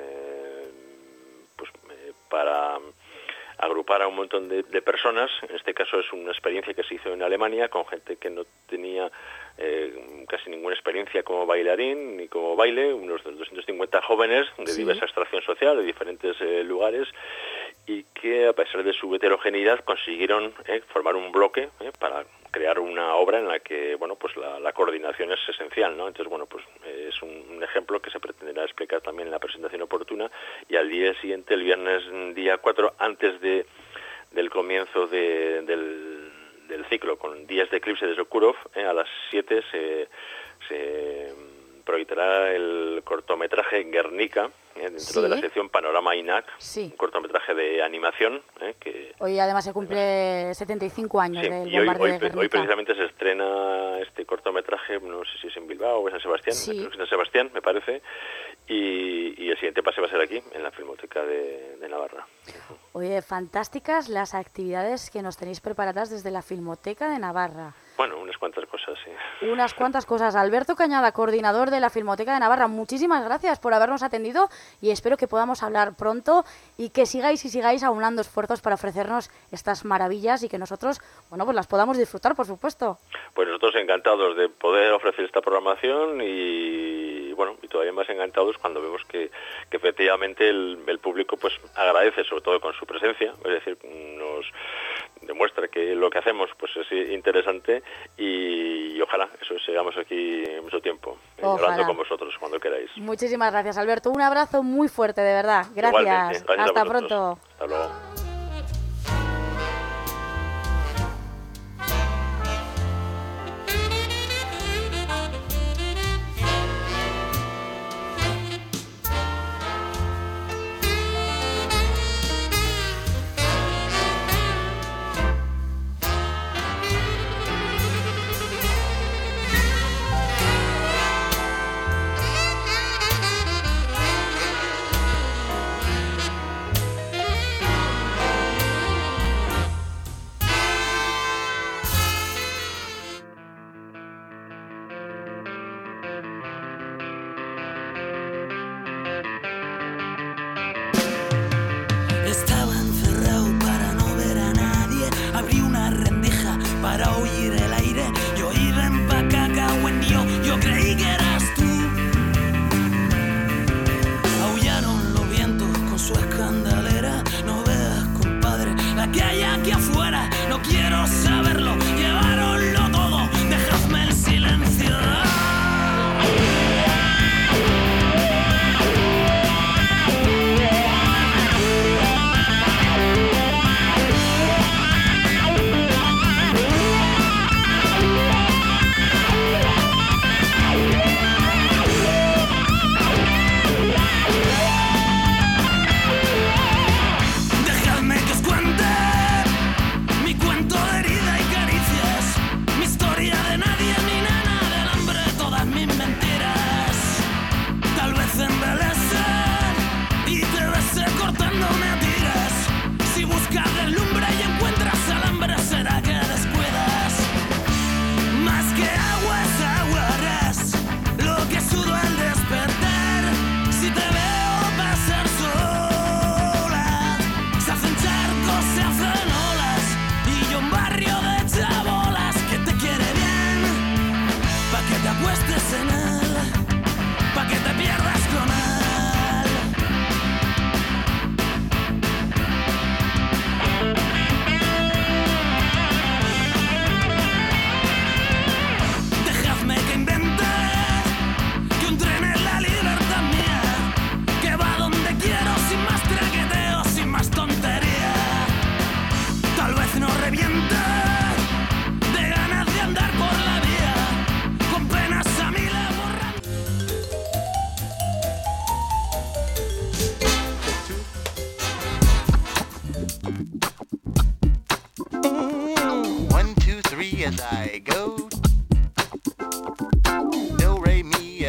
pues eh, para agrupar a un montón de, de personas. En este caso es una experiencia que se hizo en Alemania con gente que no tenía eh, casi ninguna experiencia como bailarín ni como baile, unos doscientos cincuenta jóvenes de sí. diversa extracción social, de diferentes eh, lugares, y que a pesar de su heterogeneidad consiguieron eh, formar un bloque eh, para crear una obra en la que bueno pues la, la coordinación es esencial, ¿no? Entonces bueno pues eh, es un, un ejemplo que se pretenderá explicar también en la presentación oportuna, y al día siguiente, el viernes día cuatro, antes de del comienzo de, del, del ciclo con Días de Eclipse de Sokurov, eh, a las siete se, se proyectará el cortometraje Guernica eh, dentro sí. de la sección Panorama I N A C, sí. un cortometraje de animación eh, que hoy además se cumple setenta y cinco años sí, del y hoy, bombardeo hoy, de Guernica. Hoy precisamente se estrena este cortometraje, no sé si es en Bilbao o en San Sebastián, sí. creo que es en San Sebastián, me parece, y, y el siguiente pase va a ser aquí, en la Filmoteca de, de Navarra. Oye, fantásticas las actividades que nos tenéis preparadas desde la Filmoteca de Navarra. Bueno, unas cuantas cosas, sí. Unas cuantas cosas. Alberto Cañada, coordinador de la Filmoteca de Navarra, muchísimas gracias por habernos atendido y espero que podamos hablar pronto y que sigáis y sigáis aunando esfuerzos para ofrecernos estas maravillas y que nosotros, bueno, pues las podamos disfrutar, por supuesto. Pues nosotros encantados de poder ofrecer esta programación y, bueno, y todavía más encantados cuando vemos que, que efectivamente el, el público pues agradece, sobre todo con su presencia, es decir, nos demuestra que lo que hacemos pues es interesante y, y ojalá eso sigamos aquí mucho tiempo eh, hablando con vosotros cuando queráis. Muchísimas gracias, Alberto, un abrazo muy fuerte, de verdad. Gracias, gracias hasta pronto. Hasta luego.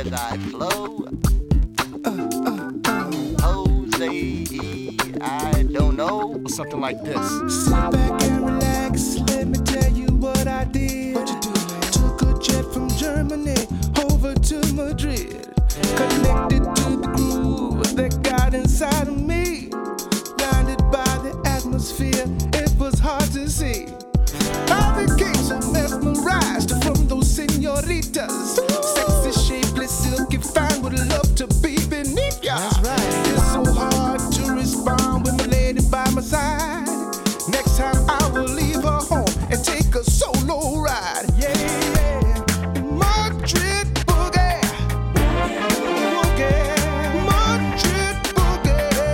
Riverside flow. Uh, uh, uh. Jose, I don't know. Something like this. Sit back and relax. Let me tell you what I did. What you do, man? Took a jet from Germany over to Madrid. Connected to the groove that got inside of me. Blinded by the atmosphere, it was hard to see. I became so mesmerized from those senoritas. Sexy, shapeless, silky, fine, would love to be beneath ya. That's right. It's so hard to respond with my lady by my side. Next time I will leave her home and take a solo ride. Yeah, yeah. Madrid boogie, boogie, Madrid boogie,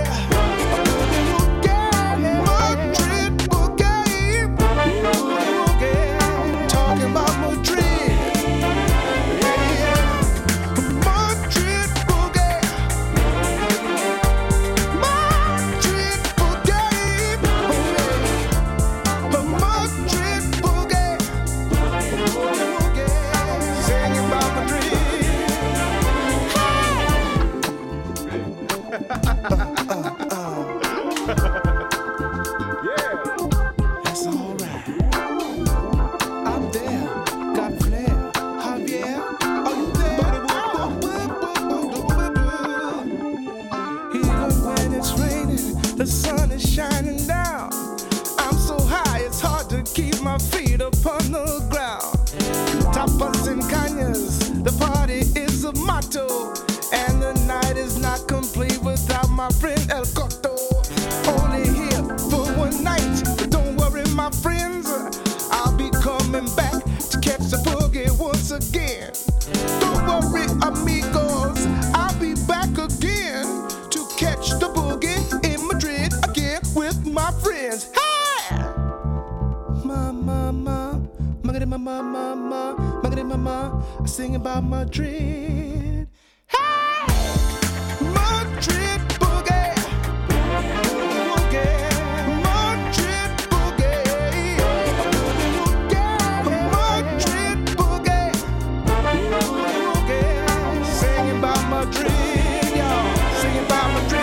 boogie, Madrid boogie, boogie. Talking about Madrid. The sun is shining down. I'm so high, it's hard to keep my feet upon the ground. Tapas and cañas, the party is a motto. And the night is not complete without my friend El Coto. Only here for one night, but don't worry my friends, I'll be coming back to catch the boogie once again. Don't worry amigos, I'll be back again to catch the boogie in Madrid again with my friends. Hey! Ma, ma, ma, magadi ma, ma, ma, ma, magadi ma, ma, I sing about Madrid. Hey! Madrid boogie, boogie, Madrid boogie, boogie, Madrid boogie, boogie, singing about Madrid, y'all, singing about Madrid.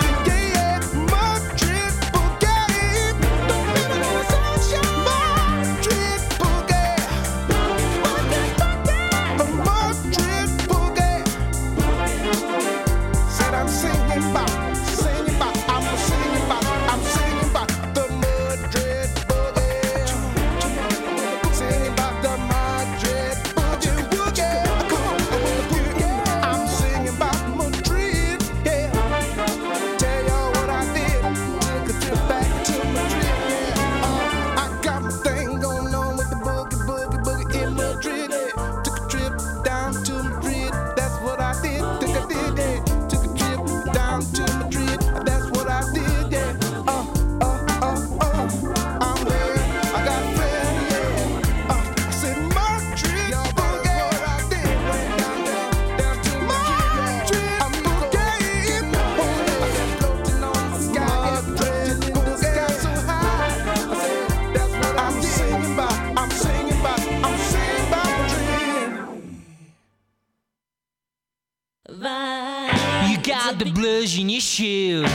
You got the blues in your shoes.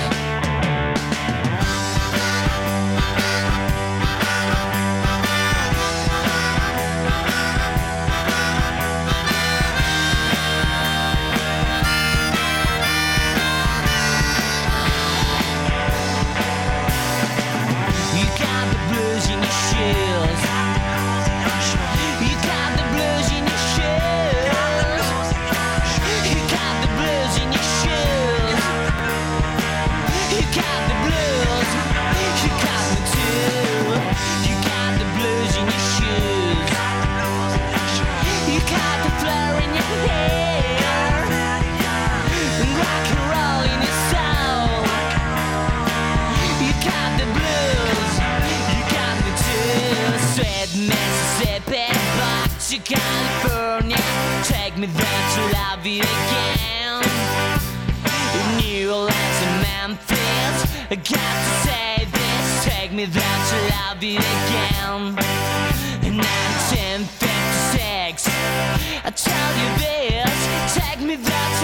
California, take me there to love you again. New Orleans and Memphis, I got to say this, take me there to love you again. nineteen fifty-six, I tell you this, take me there to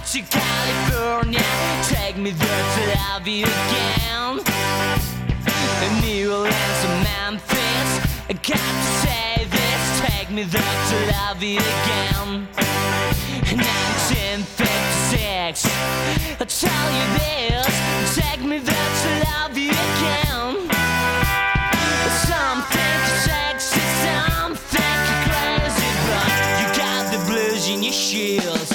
to California, take me there to love you again. New Orleans and Memphis, I got to say this, take me there to love you again. nineteen fifty-six, I'll tell you this, take me there to love you again. Some think you're sexy, some think you're crazy, but you got the blues in your shoes.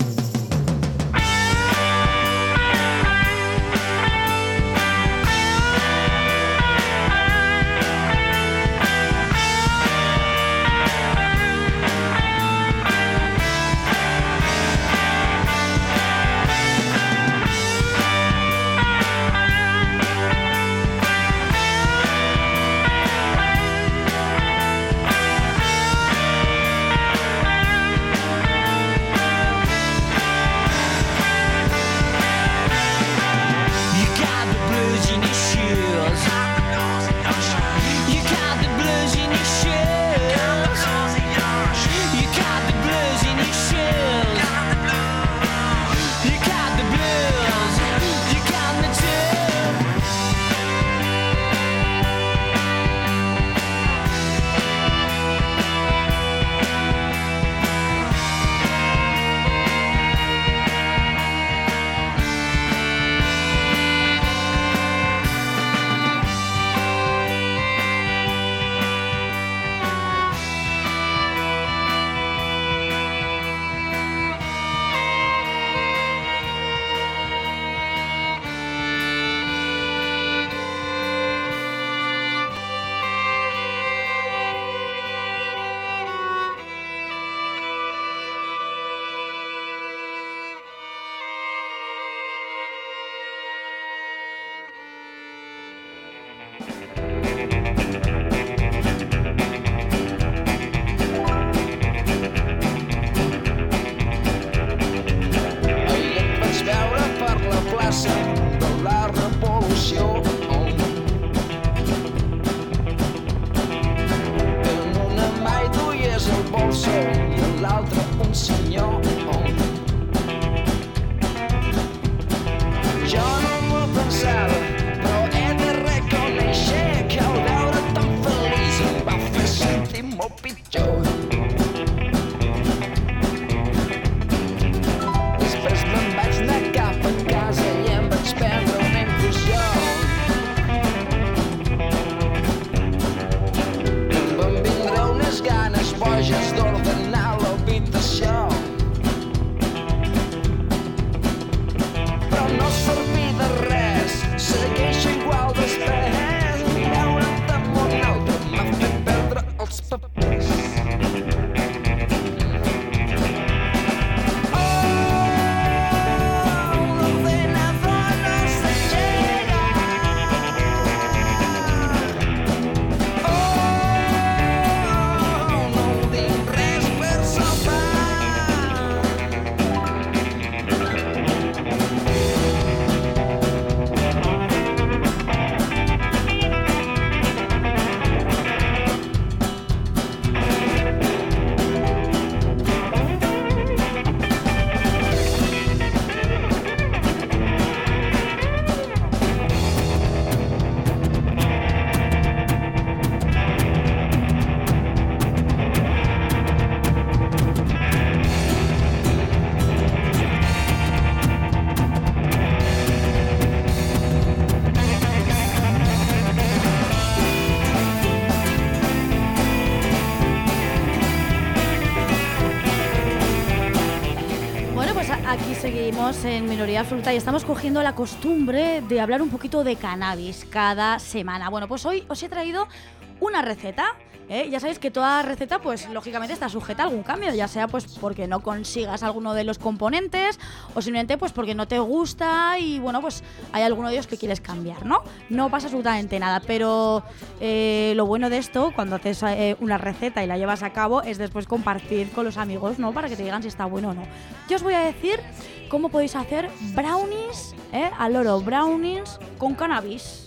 Aquí seguimos en Minoría Absoluta y estamos cogiendo la costumbre de hablar un poquito de cannabis cada semana. Bueno, pues hoy os he traído una receta. ¿Eh? Ya sabéis que toda receta, pues lógicamente está sujeta a algún cambio, ya sea pues porque no consigas alguno de los componentes o simplemente pues porque no te gusta y bueno, pues hay alguno de ellos que quieres cambiar, ¿no? No pasa absolutamente nada, pero eh, lo bueno de esto, cuando haces eh, una receta y la llevas a cabo, es después compartir con los amigos, ¿no? Para que te digan si está bueno o no. Yo os voy a decir cómo podéis hacer brownies, ¿eh? Al loro, brownies con cannabis.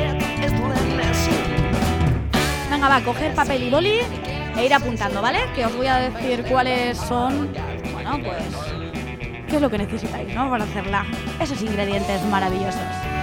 Venga, va, coger papel y boli e ir apuntando, ¿vale? Que os voy a decir cuáles son, bueno, pues qué es lo que necesitáis, ¿no? Para hacerla. Esos ingredientes maravillosos.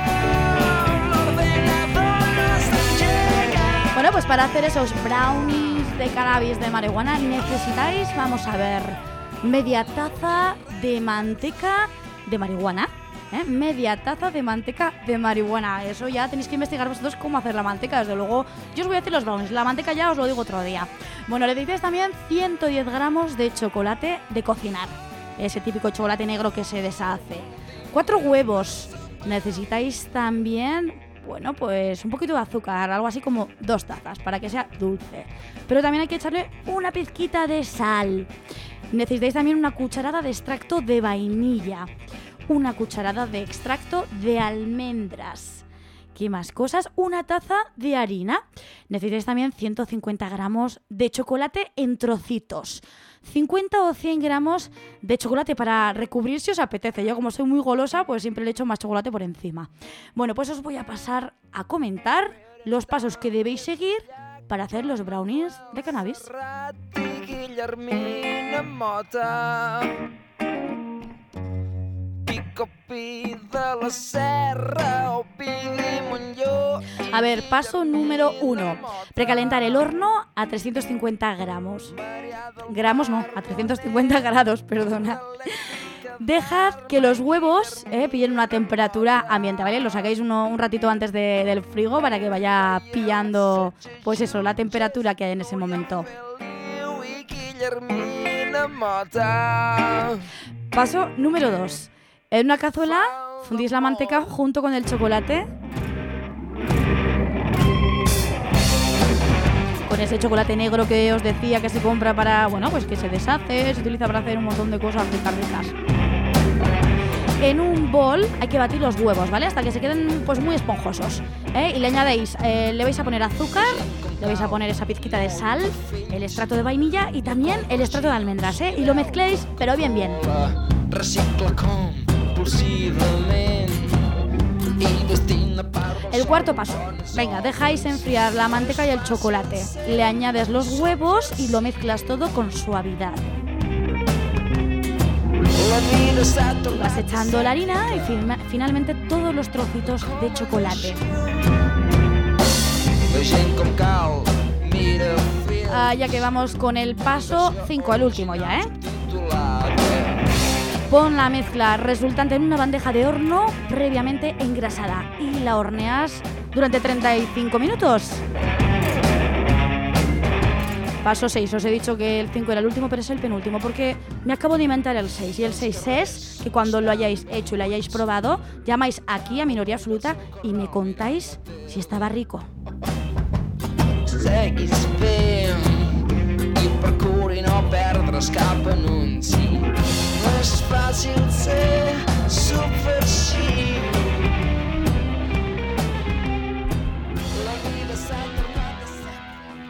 Bueno, pues para hacer esos brownies de cannabis de marihuana necesitáis, vamos a ver, media taza de manteca de marihuana. ¿Eh? Media taza de manteca de marihuana. Eso ya tenéis que investigar vosotros cómo hacer la manteca. Desde luego, yo os voy a hacer los brownies. La manteca ya os lo digo otro día. Bueno, le necesitáis también ciento diez gramos de chocolate de cocinar. Ese típico chocolate negro que se deshace. Cuatro huevos. Necesitáis también, bueno, pues un poquito de azúcar. Algo así como dos tazas para que sea dulce. Pero también hay que echarle una pizquita de sal. Necesitáis también una cucharada de extracto de vainilla. Una cucharada de extracto de almendras. ¿Qué más cosas? Una taza de harina. Necesitáis también ciento cincuenta gramos de chocolate en trocitos. cincuenta o cien gramos de chocolate para recubrir si os apetece. Yo, como soy muy golosa, pues siempre le echo más chocolate por encima. Bueno, pues os voy a pasar a comentar los pasos que debéis seguir para hacer los brownies de cannabis. A ver, paso número uno. Precalentar el horno a trescientos cincuenta gramos. Gramos no, a trescientos cincuenta grados, perdona. Dejad que los huevos eh, pillen una temperatura ambiente, ¿vale? Los sacáis uno, un ratito antes de, del frigo para que vaya pillando, pues eso, la temperatura que hay en ese momento. Paso número dos. En una cazuela fundís la manteca junto con el chocolate. Con ese chocolate negro que os decía que se compra para, bueno, pues que se deshace, se utiliza para hacer un montón de cosas ricas, ricas. En un bol hay que batir los huevos, ¿vale? Hasta que se queden pues muy esponjosos, ¿eh? Y le añadéis, eh, le vais a poner azúcar, le vais a poner esa pizquita de sal, el extracto de vainilla y también el extracto de almendras, ¿eh? Y lo mezcláis, pero bien, bien. El cuarto paso. Venga, dejáis enfriar la manteca y el chocolate. Le añades los huevos y lo mezclas todo con suavidad. Vas echando la harina y fin- finalmente todos los trocitos de chocolate. Ah, ya que vamos con el paso cinco, el último ya, ¿eh? Pon la mezcla resultante en una bandeja de horno previamente engrasada y la horneas durante treinta y cinco minutos. Paso seis. Os he dicho que el cinco era el último, pero es el penúltimo porque me acabo de inventar el seis. Y el seis es que cuando lo hayáis hecho y lo hayáis probado, llamáis aquí a Minoría Absoluta y me contáis si estaba rico. Seguis fent i procuri no perdre's cap anunci. No és fàcil ser subversiu. La vida s'ha tornat a ser.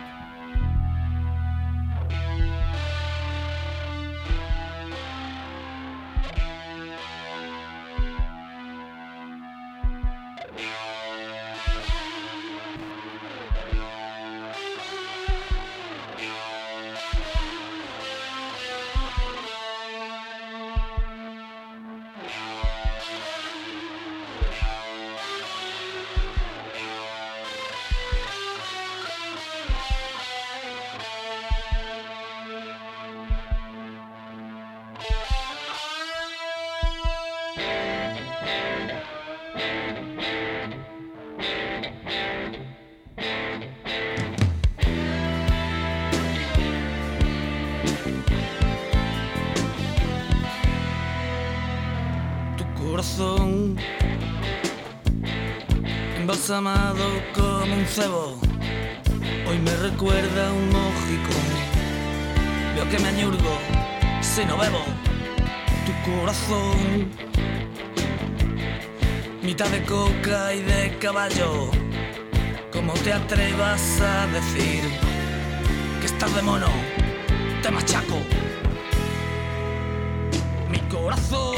Corazón embalsamado como un cebo, hoy me recuerda un mojicón. Veo que me añurgo si no bebo. Tu corazón, mitad de coca y de caballo. ¿Cómo te atrevas a decir que estás de mono? Te machaco. Mi corazón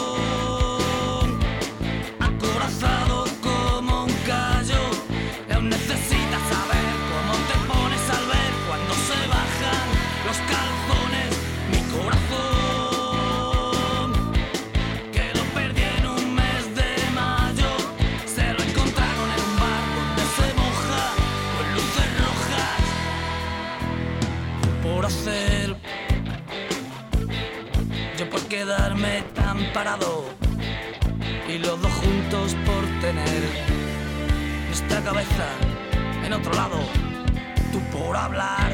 acorazado como un callo, y aún necesitas saber cómo te pones al ver cuando se bajan los calzones. Mi corazón quedarme tan parado y los dos juntos por tener nuestra cabeza en otro lado, tú por hablar,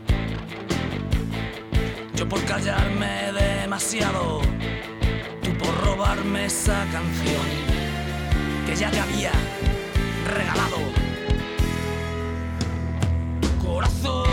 yo por callarme demasiado, tú por robarme esa canción que ya te había regalado. Tu corazón,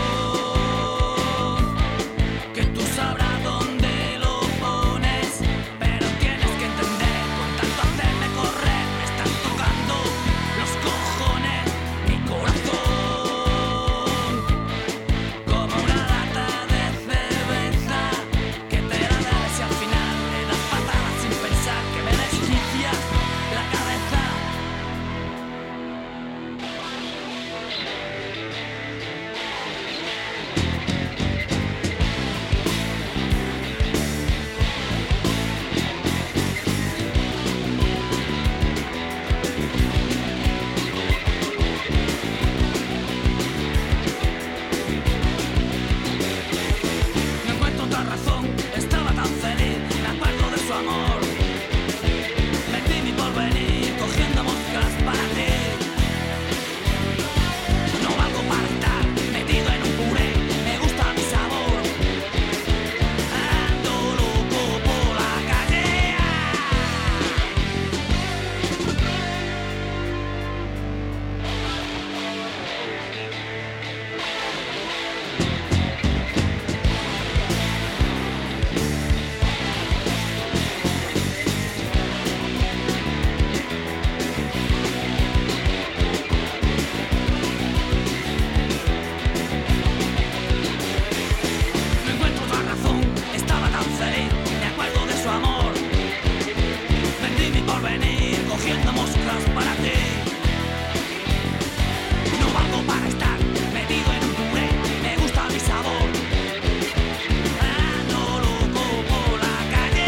que tú sabrás dónde lo pones, pero tienes que entender, con tanto hacerme correr, me están tocando los cojones. Mi corazón, como una lata de cerveza, que te la debes y al final me das patadas sin pensar, que me desquicias la cabeza. No encuentro otra razón, estaba tan feliz, me acuerdo de su amor. Metí mi porvenir, cogiendo moscas para ti. No valgo para estar metido en un puré, me gusta mi sabor. Ando loco por la calle. No encuentro otra razón, estaba tan feliz, me acuerdo de su amor. Vendí mi porvenir, cogiendo moscas para ti. No valgo para estar metido en un puré, me gusta mi sabor. Ando loco por la calle.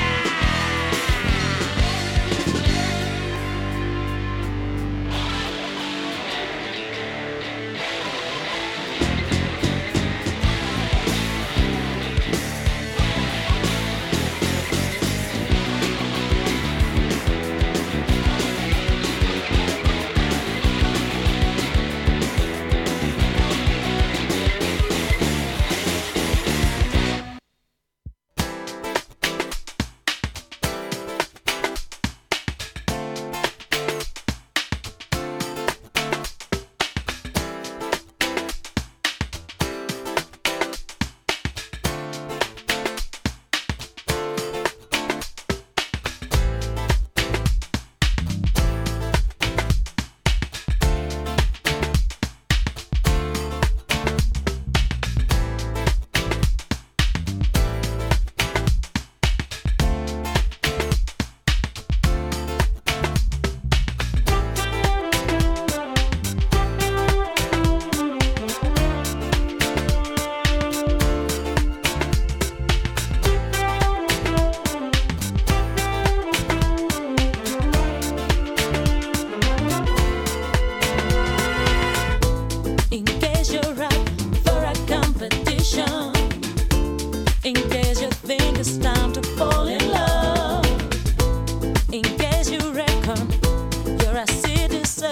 In case you're up for a competition, in case you think it's time to fall in love, in case you reckon you're a citizen,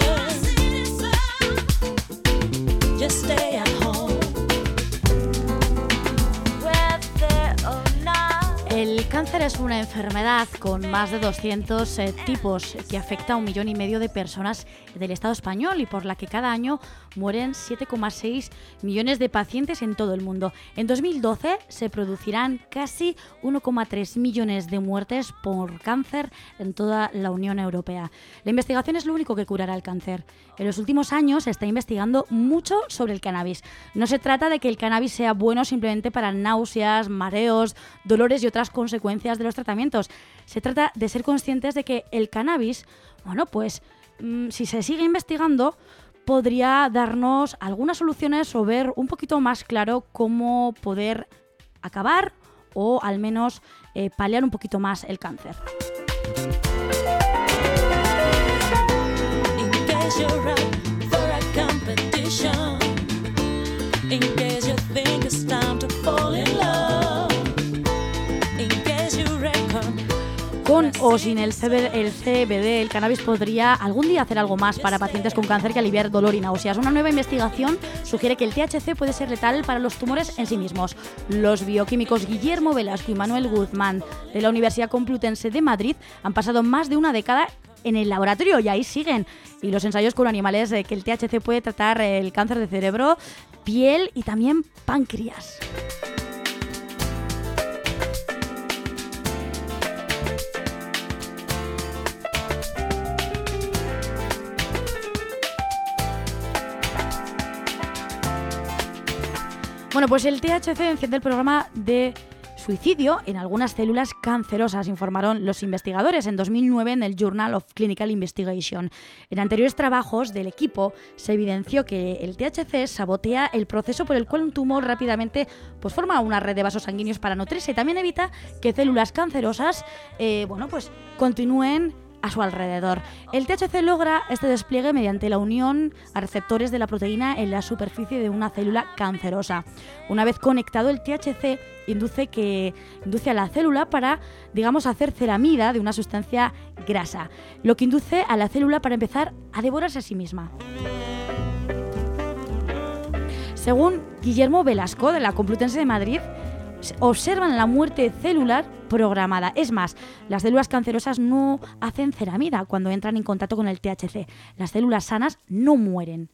just stay at home. El cáncer es una enfermedad con más de doscientos eh, tipos que afecta a un millón y medio de personas del Estado español y por la que cada año mueren siete coma seis millones de pacientes en todo el mundo. En dos mil doce se producirán casi uno coma tres millones de muertes por cáncer en toda la Unión Europea. La investigación es lo único que curará el cáncer. En los últimos años se está investigando mucho sobre el cannabis. No se trata de que el cannabis sea bueno simplemente para náuseas, mareos, dolores y otras consecuencias de los tratamientos. Se trata de ser conscientes de que el cannabis, bueno, pues mmm, si se sigue investigando, podría darnos algunas soluciones o ver un poquito más claro cómo poder acabar o al menos eh, paliar un poquito más el cáncer. In case you Con o sin el C B D, el C B D, el cannabis podría algún día hacer algo más para pacientes con cáncer que aliviar dolor y náuseas. Una nueva investigación sugiere que el T H C puede ser letal para los tumores en sí mismos. Los bioquímicos Guillermo Velasco y Manuel Guzmán de la Universidad Complutense de Madrid han pasado más de una década en el laboratorio y ahí siguen. Y los ensayos con animales de que el T H C puede tratar el cáncer de cerebro, piel y también páncreas. Bueno, pues el T H C enciende el programa de suicidio en algunas células cancerosas, informaron los investigadores en dos mil nueve en el Journal of Clinical Investigation. En anteriores trabajos del equipo se evidenció que el T H C sabotea el proceso por el cual un tumor rápidamente pues, forma una red de vasos sanguíneos para nutrirse y también evita que células cancerosas eh, bueno, pues, continúen a su alrededor. El T H C logra este despliegue mediante la unión a receptores de la proteína en la superficie de una célula cancerosa. Una vez conectado, el T H C induce, que, induce a la célula para, digamos, hacer ceramida de una sustancia grasa, lo que induce a la célula para empezar a devorarse a sí misma. Según Guillermo Velasco, de la Complutense de Madrid, observan la muerte celular programada. Es más, las células cancerosas no hacen ceramida cuando entran en contacto con el T H C. Las células sanas no mueren.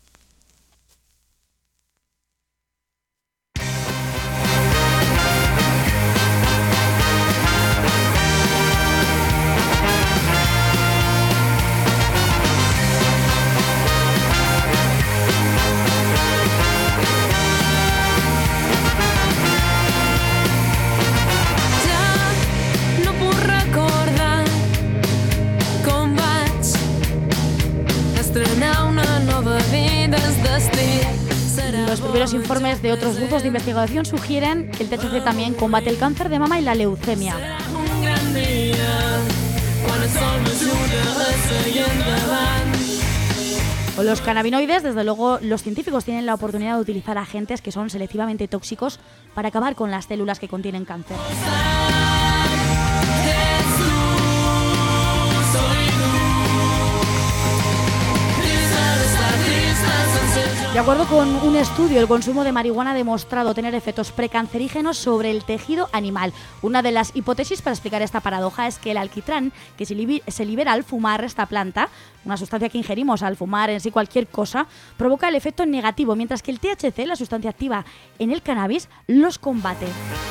Los primeros informes de otros grupos de investigación sugieren que el T H C también combate el cáncer de mama y la leucemia. O los cannabinoides, desde luego, los científicos tienen la oportunidad de utilizar agentes que son selectivamente tóxicos para acabar con las células que contienen cáncer. De acuerdo con un estudio, el consumo de marihuana ha demostrado tener efectos precancerígenos sobre el tejido animal. Una de las hipótesis para explicar esta paradoja es que el alquitrán, que se, libi- se libera al fumar esta planta, una sustancia que ingerimos al fumar en sí cualquier cosa, provoca el efecto negativo, mientras que el T H C, la sustancia activa en el cannabis, los combate.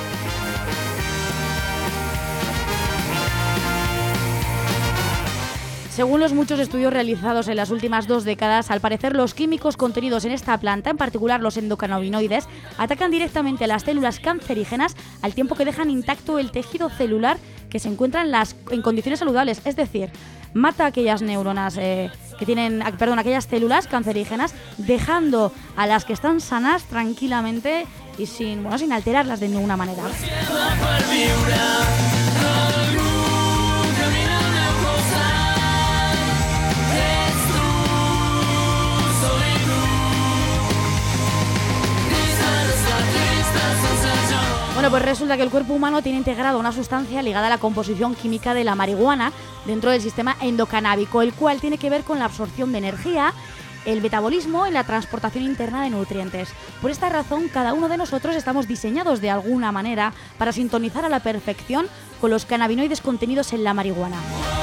Según los muchos estudios realizados en las últimas dos décadas, al parecer los químicos contenidos en esta planta, en particular los endocannabinoides, atacan directamente a las células cancerígenas al tiempo que dejan intacto el tejido celular que se encuentra en, las, en condiciones saludables, es decir, mata aquellas neuronas eh, que tienen, perdón, aquellas células cancerígenas, dejando a las que están sanas tranquilamente y sin, bueno, sin alterarlas de ninguna manera. Bueno, pues resulta que el cuerpo humano tiene integrado una sustancia ligada a la composición química de la marihuana dentro del sistema endocanábico, el cual tiene que ver con la absorción de energía, el metabolismo y la transportación interna de nutrientes. Por esta razón, cada uno de nosotros estamos diseñados de alguna manera para sintonizar a la perfección con los cannabinoides contenidos en la marihuana.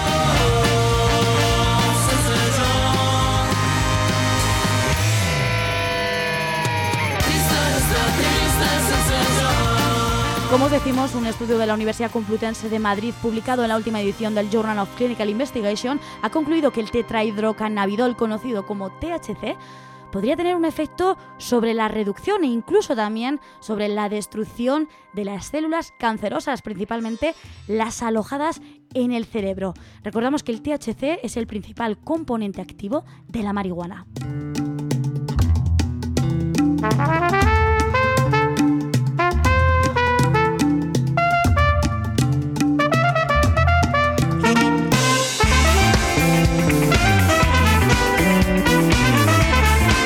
Como os decimos, un estudio de la Universidad Complutense de Madrid publicado en la última edición del Journal of Clinical Investigation ha concluido que el tetrahidrocannabidol, conocido como T H C, podría tener un efecto sobre la reducción e incluso también sobre la destrucción de las células cancerosas, principalmente las alojadas en el cerebro. Recordamos que el T H C es el principal componente activo de la marihuana.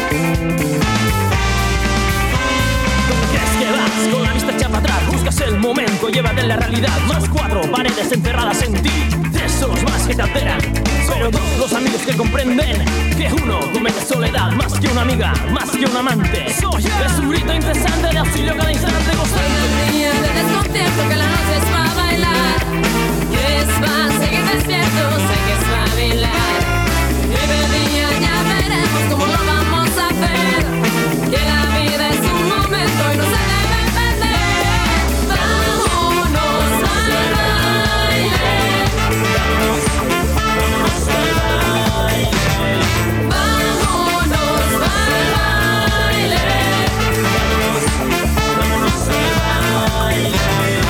El momento momento, llévate la realidad. Más cuatro paredes encerradas en ti, tres son los más que te alteran. Pero dos los amigos que comprenden que uno comete soledad. Más que una amiga, más que un amante. Es un grito incesante de auxilio cada instante constante. Día de desconcierto que la noche es para bailar, que es para seguir despierto, sé que es para bailar. Y de día ya veremos cómo lo vamos a hacer, que la vida es un momento y no se debe perder. Vámonos al baile, vámonos al baile, vámonos al baile, vámonos al baile.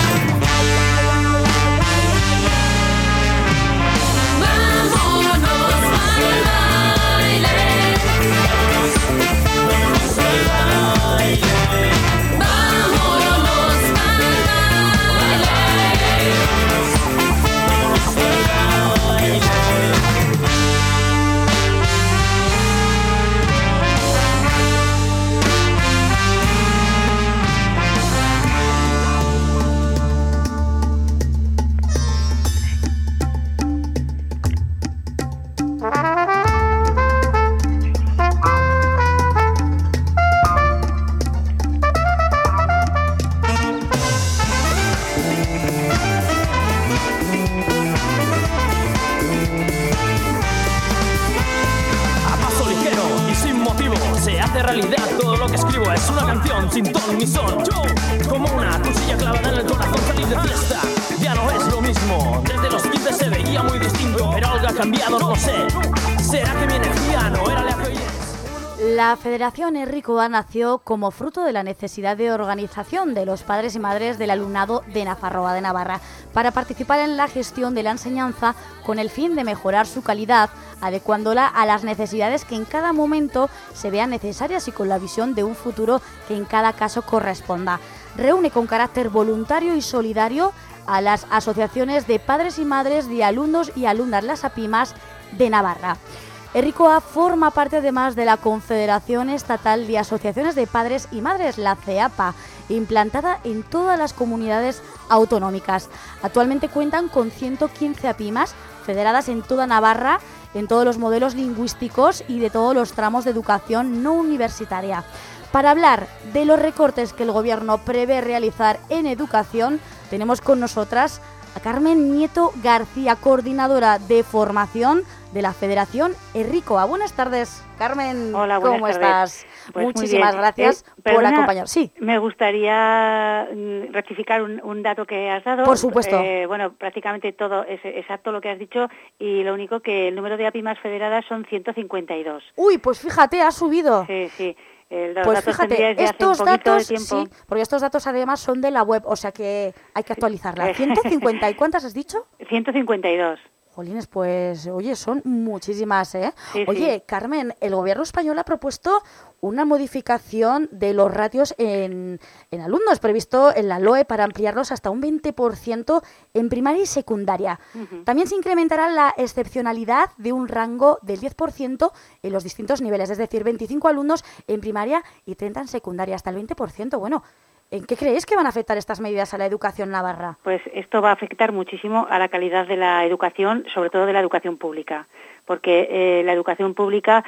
Realidad, todo lo que escribo es una canción sin ton ni son. Yo, como una cuchilla clavada en el corazón, salir de fiesta ya no es lo mismo. Desde los quince se veía muy distinto, pero algo ha cambiado, no sé. ¿Será que mi energía no era la que hoy es? La Federación Errikoa nació como fruto de la necesidad de organización de los padres y madres del alumnado de Nafarroa de Navarra para participar en la gestión de la enseñanza con el fin de mejorar su calidad, adecuándola a las necesidades que en cada momento se vean necesarias y con la visión de un futuro que en cada caso corresponda. Reúne con carácter voluntario y solidario a las asociaciones de padres y madres de alumnos y alumnas las APIMAS de Navarra. Errikoa forma parte además de la Confederación Estatal de Asociaciones de Padres y Madres, la CEAPA, implantada en todas las comunidades autonómicas. Actualmente cuentan con ciento quince APIMAS federadas en toda Navarra, en todos los modelos lingüísticos y de todos los tramos de educación no universitaria. Para hablar de los recortes que el Gobierno prevé realizar en educación, tenemos con nosotras a Carmen Nieto García, coordinadora de formación de la Federación Errikoa. Buenas tardes, Carmen. Hola, ¿cómo buenas estás? tardes. Pues muchísimas gracias eh, por perdona, acompañarnos. Sí. Me gustaría mm, rectificar un, un dato que has dado. Por supuesto. Eh, bueno, prácticamente todo es exacto lo que has dicho y lo único que el número de APIMAS federadas son ciento cincuenta y dos. Uy, pues fíjate, ha subido. Sí, sí. Eh, los pues datos fíjate, estos datos, de sí, porque estos datos además son de la web, o sea que hay que actualizarla. ¿ciento cincuenta y cuántas has dicho? ciento cincuenta y dos. Jolines, pues, oye, son muchísimas, ¿eh? Sí, oye, sí. Carmen, el Gobierno español ha propuesto una modificación de los ratios en, en alumnos, previsto en la L O E para ampliarlos hasta un veinte por ciento en primaria y secundaria. Uh-huh. También se incrementará la excepcionalidad de un rango del diez por ciento en los distintos niveles, es decir, veinticinco alumnos en primaria y treinta en secundaria, hasta el veinte por ciento. Bueno, ¿en qué creéis que van a afectar estas medidas a la educación navarra? Pues esto va a afectar muchísimo a la calidad de la educación, sobre todo de la educación pública, porque eh, la educación pública,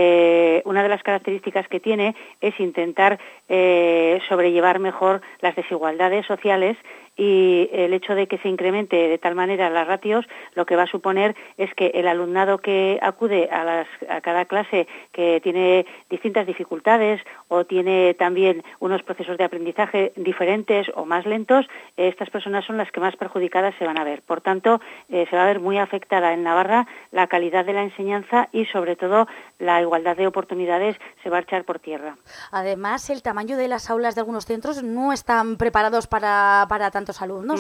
eh, una de las características que tiene es intentar eh, sobrellevar mejor las desigualdades sociales, y el hecho de que se incremente de tal manera las ratios lo que va a suponer es que el alumnado que acude a, las, a cada clase que tiene distintas dificultades o tiene también unos procesos de aprendizaje diferentes o más lentos, estas personas son las que más perjudicadas se van a ver. Por tanto, eh, se va a ver muy afectada en Navarra la calidad de la enseñanza y sobre todo la igualdad de oportunidades se va a echar por tierra. Además, el tamaño de las aulas de algunos centros no están preparados para, para tantos alumnos, ¿no?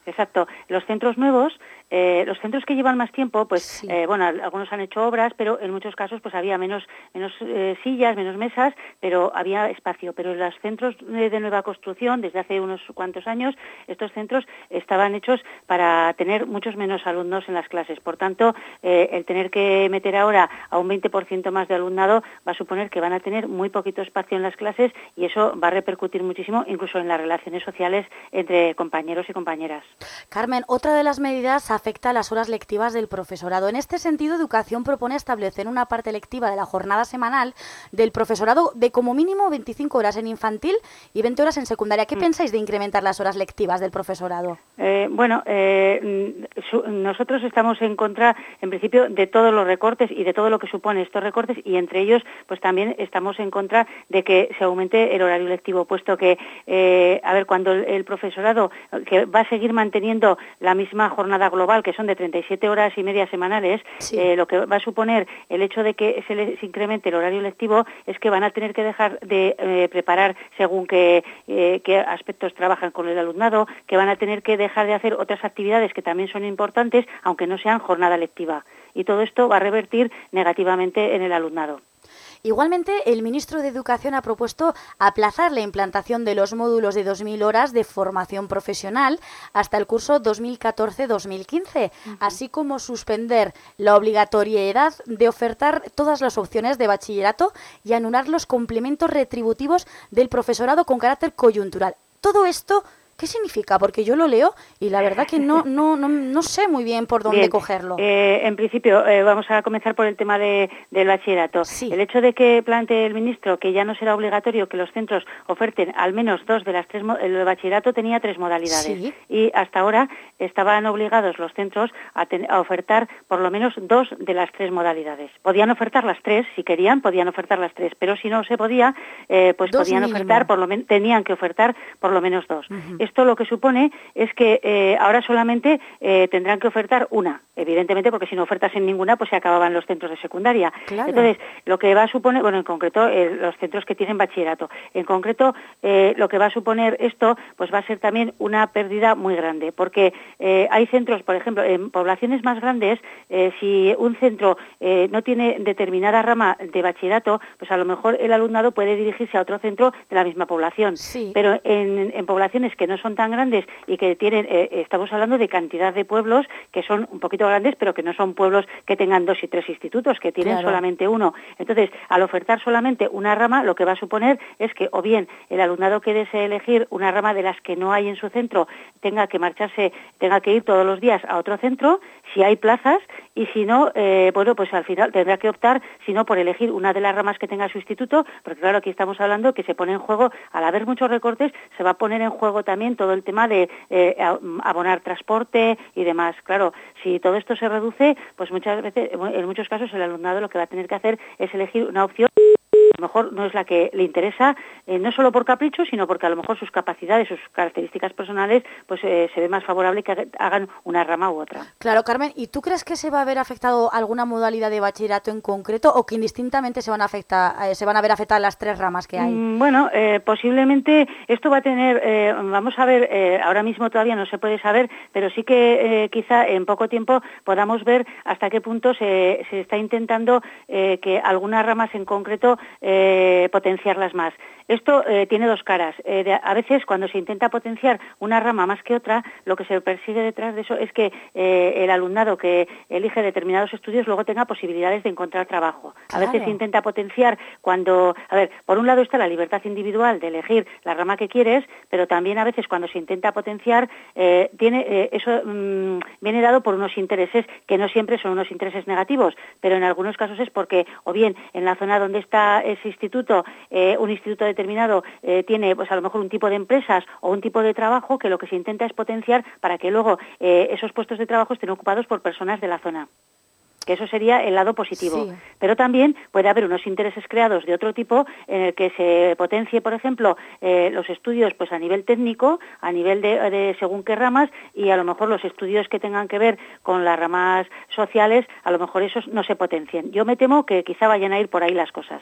exacto. Los centros nuevos, eh, los centros que llevan más tiempo, pues, sí. eh, bueno, algunos han hecho obras, pero en muchos casos, pues había menos, menos eh, sillas, menos mesas, pero había espacio. Pero en los centros de, de nueva construcción, desde hace unos cuantos años, estos centros estaban hechos para tener muchos menos alumnos en las clases. Por tanto, eh, el tener que meter ahora a un veinte por ciento más de alumnado va a suponer que van a tener muy poquito espacio en las clases y eso va a repercutir muchísimo, incluso en las relaciones sociales entre compañeros y compañeras. Carmen, otra de las medidas afecta a las horas lectivas del profesorado. En este sentido, Educación propone establecer una parte lectiva de la jornada semanal del profesorado de como mínimo veinticinco horas en infantil y veinte horas en secundaria. ¿Qué mm. pensáis de incrementar las horas lectivas del profesorado? Eh, bueno, eh, su, nosotros estamos en contra, en principio, de todos los recortes y de todo lo que supone estos recortes, y entre ellos, pues también estamos en contra de que se aumente el horario lectivo, puesto que, eh, a ver, cuando el, el profesorado, que va a seguir manteniendo la misma jornada global, que son de treinta y siete horas y media semanales, sí. eh, lo que va a suponer el hecho de que se les incremente el horario lectivo es que van a tener que dejar de eh, preparar según qué, eh, qué aspectos trabajan con el alumnado, que van a tener que dejar de hacer otras actividades que también son importantes, aunque no sean jornada lectiva. Y todo esto va a revertir negativamente en el alumnado. Igualmente, el ministro de Educación ha propuesto aplazar la implantación de los módulos de dos mil horas de formación profesional hasta el curso dos mil catorce dos mil quince, uh-huh. así como suspender la obligatoriedad de ofertar todas las opciones de bachillerato y anular los complementos retributivos del profesorado con carácter coyuntural. Todo esto, ¿qué significa? Porque yo lo leo y la verdad que no no no, no sé muy bien por dónde bien. cogerlo. Eh, en principio, eh, vamos a comenzar por el tema de, del bachillerato. Sí. El hecho de que plantee el ministro que ya no será obligatorio que los centros oferten al menos dos de las tres... El bachillerato tenía tres modalidades. Sí. Y hasta ahora estaban obligados los centros a, ten, a ofertar por lo menos dos de las tres modalidades. Podían ofertar las tres, si querían, podían ofertar las tres. Pero si no se podía, eh, pues dos podían mínimo. ofertar, por lo men- tenían que ofertar por lo menos dos. Uh-huh. Esto lo que supone es que eh, ahora solamente eh, tendrán que ofertar una, evidentemente, porque si no ofertasen ninguna, pues se acababan los centros de secundaria. Claro. Entonces, lo que va a suponer, bueno, en concreto, eh, los centros que tienen bachillerato, en concreto, eh, lo que va a suponer esto, pues va a ser también una pérdida muy grande, porque eh, hay centros, por ejemplo, en poblaciones más grandes, eh, si un centro eh, no tiene determinada rama de bachillerato, pues a lo mejor el alumnado puede dirigirse a otro centro de la misma población. Sí. Pero en, en poblaciones que no son tan grandes y que tienen, eh, estamos hablando de cantidad de pueblos que son un poquito grandes, pero que no son pueblos que tengan dos y tres institutos, que tienen claro. solamente uno. Entonces, al ofertar solamente una rama, lo que va a suponer es que o bien el alumnado que desee elegir una rama de las que no hay en su centro tenga que marcharse, tenga que ir todos los días a otro centro, si hay plazas, y si no, eh, bueno, pues al final tendrá que optar, si no, por elegir una de las ramas que tenga su instituto, porque claro, aquí estamos hablando que se pone en juego, al haber muchos recortes, se va a poner en juego también todo el tema de eh, abonar transporte y demás. Claro, si todo esto se reduce, pues muchas veces, en muchos casos, el alumnado lo que va a tener que hacer es elegir una opción a lo mejor no es la que le interesa, eh, no solo por capricho, sino porque a lo mejor sus capacidades, sus características personales, pues eh, se ve más favorable que hagan una rama u otra. Claro, Carmen, ¿y tú crees que se va a ver afectado alguna modalidad de bachillerato en concreto o que indistintamente se van a afectar, eh, se van a ver afectadas las tres ramas que hay? Mm, bueno, eh, posiblemente esto va a tener, eh, vamos a ver, eh, ahora mismo todavía no se puede saber, pero sí que eh, quizá en poco tiempo podamos ver hasta qué punto se, se está intentando eh, que algunas ramas en concreto Eh, potenciarlas más. Esto eh, tiene dos caras. Eh, de, a veces, cuando se intenta potenciar una rama más que otra, lo que se persigue detrás de eso es que eh, el alumnado que elige determinados estudios luego tenga posibilidades de encontrar trabajo. A claro. veces se intenta potenciar cuando, a ver, por un lado está la libertad individual de elegir la rama que quieres, pero también a veces cuando se intenta potenciar, eh, tiene eh, eso mmm, viene dado por unos intereses que no siempre son unos intereses negativos, pero en algunos casos es porque, o bien en la zona donde está ese instituto, eh, un instituto determinado eh, tiene pues a lo mejor un tipo de empresas o un tipo de trabajo que lo que se intenta es potenciar para que luego eh, esos puestos de trabajo estén ocupados por personas de la zona. Que eso sería el lado positivo. Sí. Pero también puede haber unos intereses creados de otro tipo en el que se potencie, por ejemplo, eh, los estudios pues a nivel técnico, a nivel de, de según qué ramas, y a lo mejor los estudios que tengan que ver con las ramas sociales, a lo mejor esos no se potencien. Yo me temo que quizá vayan a ir por ahí las cosas.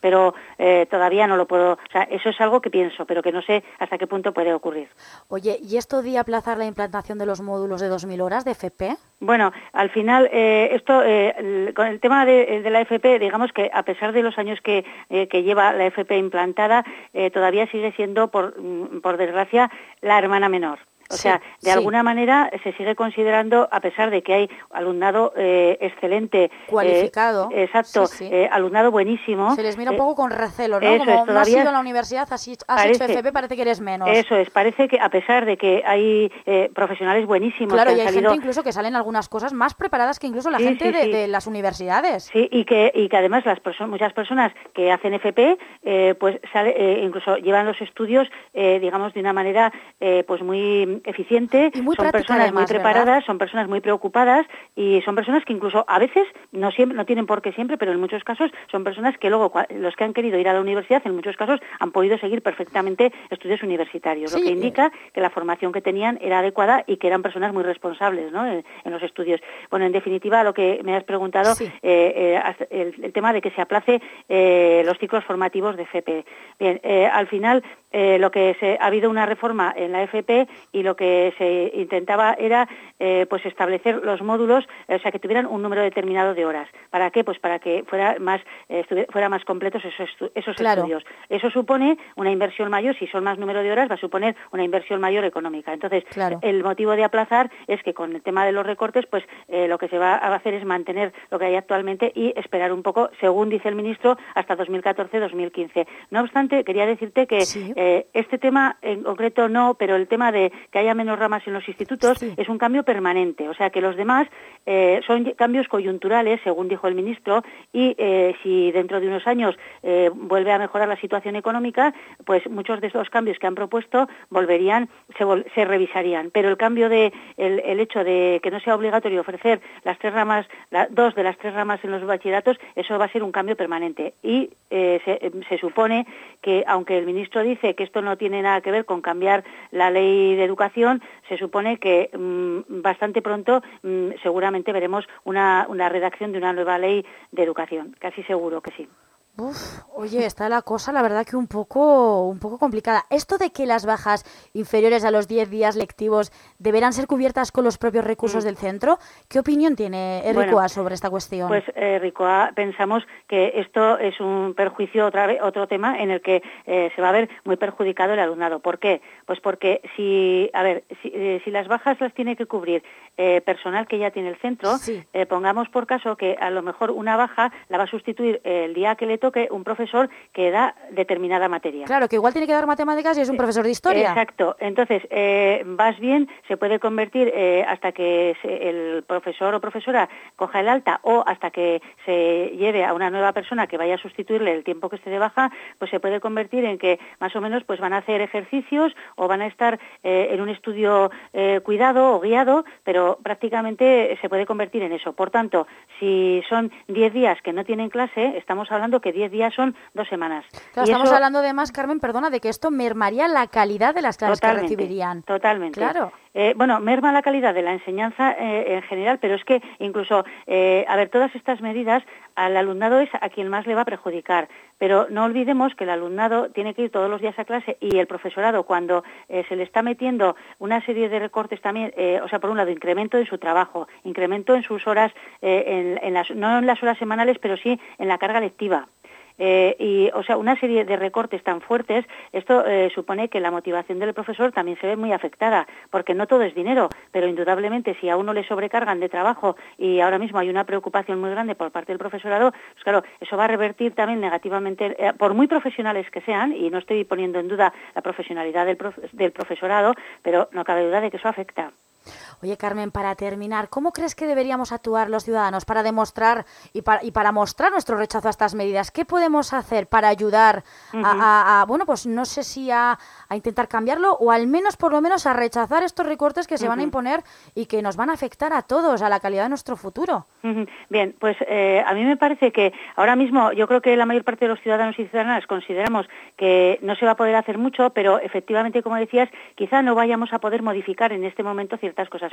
pero eh, todavía no lo puedo, o sea, eso es algo que pienso, pero que no sé hasta qué punto puede ocurrir. Oye, ¿y esto de aplazar la implantación de los módulos de dos mil horas de F P? Bueno, al final, eh, esto, eh, el, con el tema de, de la F P, digamos que a pesar de los años que, eh, que lleva la F P implantada, eh, todavía sigue siendo, por, por desgracia, la hermana menor. O sea, de sí. alguna manera se sigue considerando, a pesar de que hay alumnado eh, excelente, cualificado, eh, exacto, sí, sí. Eh, alumnado buenísimo. Se les mira un eh, poco con recelo, ¿no? Eso Como es, no has ido a la universidad, has, has parece, hecho F P, parece que eres menos. Eso es, parece que a pesar de que hay eh, profesionales buenísimos. Claro, que y han hay salido... gente incluso que salen algunas cosas más preparadas que incluso la sí, gente sí, de, sí. de las universidades. Sí, y que, y que además las perso- muchas personas que hacen F P, eh, pues sale, eh, incluso llevan los estudios, eh, digamos, de una manera eh, pues muy eficiente. Y muy son práctica, personas además, muy preparadas, ¿verdad? Son personas muy preocupadas y son personas que incluso a veces, no siempre, no tienen por qué siempre, pero en muchos casos son personas que luego, los que han querido ir a la universidad, en muchos casos han podido seguir perfectamente estudios universitarios, sí, lo que indica que la formación que tenían era adecuada y que eran personas muy responsables, ¿no?, en, en los estudios. Bueno, en definitiva, lo que me has preguntado, sí. eh, eh, el, el tema de que se aplace eh, los ciclos formativos de F P. Bien, eh, al final, eh, lo que se, ha habido una reforma en la F P y lo que se intentaba era eh, pues establecer los módulos, o sea, que tuvieran un número determinado de horas. ¿Para qué? Pues para que fuera más eh, fuera más completos esos, estu- esos claro. estudios. Eso supone una inversión mayor, si son más número de horas, va a suponer una inversión mayor económica. Entonces, claro. el motivo de aplazar es que con el tema de los recortes, pues eh, lo que se va a hacer es mantener lo que hay actualmente y esperar un poco, según dice el ministro, hasta dos mil catorce dos mil quince. No obstante, quería decirte que sí. eh, este tema en concreto no, pero el tema de que haya menos ramas en los institutos sí. es un cambio permanente, o sea que los demás eh, son cambios coyunturales, según dijo el ministro, y eh, si dentro de unos años eh, vuelve a mejorar la situación económica, pues muchos de esos cambios que han propuesto volverían, se, vol- se revisarían. Pero el cambio de, el, el hecho de que no sea obligatorio ofrecer las tres ramas, la, dos de las tres ramas en los bachilleratos, eso va a ser un cambio permanente. Y eh, se, se supone que, aunque el ministro dice que esto no tiene nada que ver con cambiar la ley de educación, se supone que mmm, bastante pronto mmm, seguramente veremos una, una redacción de una nueva ley de educación, casi seguro que sí. Uf, oye, está la cosa, la verdad que un poco, un poco complicada. Esto de que las bajas inferiores a los diez días lectivos deberán ser cubiertas con los propios recursos mm. del centro, ¿qué opinión tiene RICOA bueno, sobre esta cuestión? Pues eh, RICOA pensamos que esto es un perjuicio, otra vez, otro tema en el que eh, se va a ver muy perjudicado el alumnado. ¿Por qué? Pues porque si, a ver, si, eh, si las bajas las tiene que cubrir eh, personal que ya tiene el centro, sí. eh, pongamos por caso que a lo mejor una baja la va a sustituir eh, el día que le toque un profesor que da determinada materia. Claro, que igual tiene que dar matemáticas y es un profesor de historia. Exacto. Entonces, eh, vas bien, se puede convertir eh, hasta que se, el profesor o profesora coja el alta o hasta que se lleve a una nueva persona que vaya a sustituirle el tiempo que esté de baja, pues se puede convertir en que más o menos pues van a hacer ejercicios o van a estar eh, en un estudio eh, cuidado o guiado, pero prácticamente se puede convertir en eso. Por tanto, si son diez días que no tienen clase, estamos hablando que diez días son dos semanas. Claro, y estamos eso, hablando además, Carmen, perdona, de que esto mermaría la calidad de las clases que recibirían. Totalmente. Claro. Eh, bueno, merma la calidad de la enseñanza eh, en general, pero es que incluso, eh, a ver, todas estas medidas al alumnado es a quien más le va a perjudicar. Pero no olvidemos que el alumnado tiene que ir todos los días a clase y el profesorado, cuando eh, se le está metiendo una serie de recortes también, eh, o sea, por un lado, incremento en su trabajo, incremento en sus horas, eh, en, en las, no en las horas semanales, pero sí en la carga lectiva. Eh, y, o sea, una serie de recortes tan fuertes, esto eh, supone que la motivación del profesor también se ve muy afectada, porque no todo es dinero, pero indudablemente si a uno le sobrecargan de trabajo y ahora mismo hay una preocupación muy grande por parte del profesorado, pues claro, eso va a revertir también negativamente, eh, por muy profesionales que sean, y no estoy poniendo en duda la profesionalidad del, prof, del profesorado, pero no cabe duda de que eso afecta. Oye, Carmen, para terminar, ¿cómo crees que deberíamos actuar los ciudadanos para demostrar y para, y para mostrar nuestro rechazo a estas medidas? ¿Qué podemos hacer para ayudar uh-huh. a, a, a, bueno, pues no sé si a, a intentar cambiarlo o al menos, por lo menos, a rechazar estos recortes que se uh-huh. van a imponer y que nos van a afectar a todos, a la calidad de nuestro futuro? Uh-huh. Bien, pues eh, a mí me parece que ahora mismo yo creo que la mayor parte de los ciudadanos y ciudadanas consideramos que no se va a poder hacer mucho, pero efectivamente, como decías, quizá no vayamos a poder modificar en este momento ciertas cosas.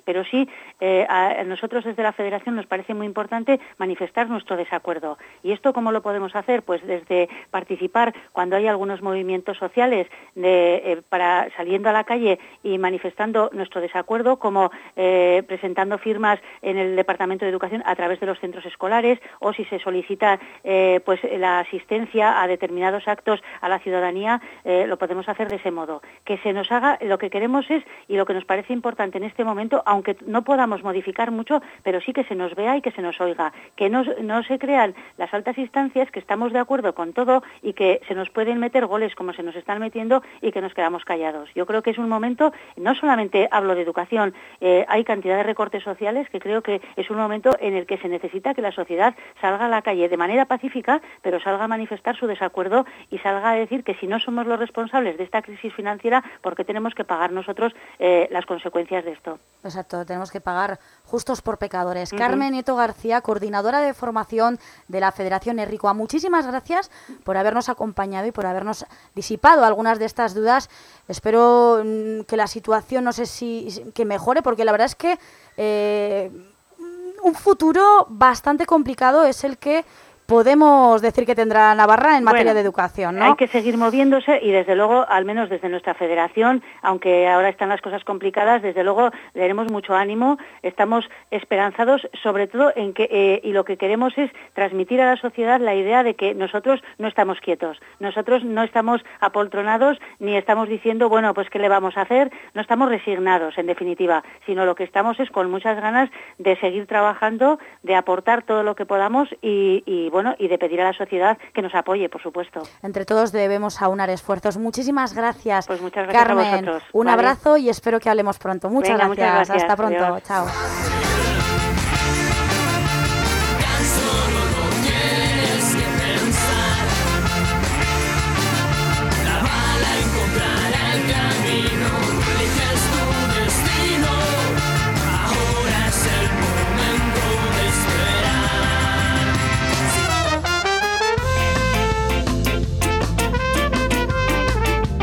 pero sí eh, a nosotros desde la Federación nos parece muy importante manifestar nuestro desacuerdo. ¿Y esto cómo lo podemos hacer? Pues desde participar cuando hay algunos movimientos sociales de, eh, para saliendo a la calle y manifestando nuestro desacuerdo, como eh, presentando firmas en el Departamento de Educación a través de los centros escolares, o si se solicita eh, pues la asistencia a determinados actos a la ciudadanía, eh, lo podemos hacer de ese modo. Que se nos haga, lo que queremos es, y lo que nos parece importante en este momento, aunque no podamos modificar mucho, pero sí que se nos vea y que se nos oiga, que no, no se crean las altas instancias, que estamos de acuerdo con todo y que se nos pueden meter goles como se nos están metiendo y que nos quedamos callados. Yo creo que es un momento, no solamente hablo de educación, eh, hay cantidad de recortes sociales que creo que es un momento en el que se necesita que la sociedad salga a la calle de manera pacífica, pero salga a manifestar su desacuerdo y salga a decir que si no somos los responsables de esta crisis financiera, ¿por qué tenemos que pagar nosotros eh, las consecuencias de esto? Exacto, tenemos que pagar justos por pecadores. Uh-huh. Carmen Nieto García, coordinadora de formación de la Federación Errikoa, muchísimas gracias por habernos acompañado y por habernos disipado algunas de estas dudas. Espero mm, que la situación, no sé si que mejore, porque la verdad es que eh, un futuro bastante complicado es el que podemos decir que tendrá Navarra en materia bueno, de educación, ¿no? Hay que seguir moviéndose y desde luego, al menos desde nuestra federación, aunque ahora están las cosas complicadas, desde luego le daremos mucho ánimo, estamos esperanzados sobre todo en que, eh, y lo que queremos es transmitir a la sociedad la idea de que nosotros no estamos quietos, nosotros no estamos apoltronados ni estamos diciendo, bueno, pues qué le vamos a hacer, no estamos resignados en definitiva, sino lo que estamos es con muchas ganas de seguir trabajando, de aportar todo lo que podamos y, y bueno, y de pedir a la sociedad que nos apoye, por supuesto. Entre todos debemos aunar esfuerzos. Muchísimas gracias, pues muchas gracias Carmen. A vosotros. Un ¿Vale? abrazo y espero que hablemos pronto. Muchas, Venga, gracias. muchas gracias. Hasta pronto. Adiós. Chao.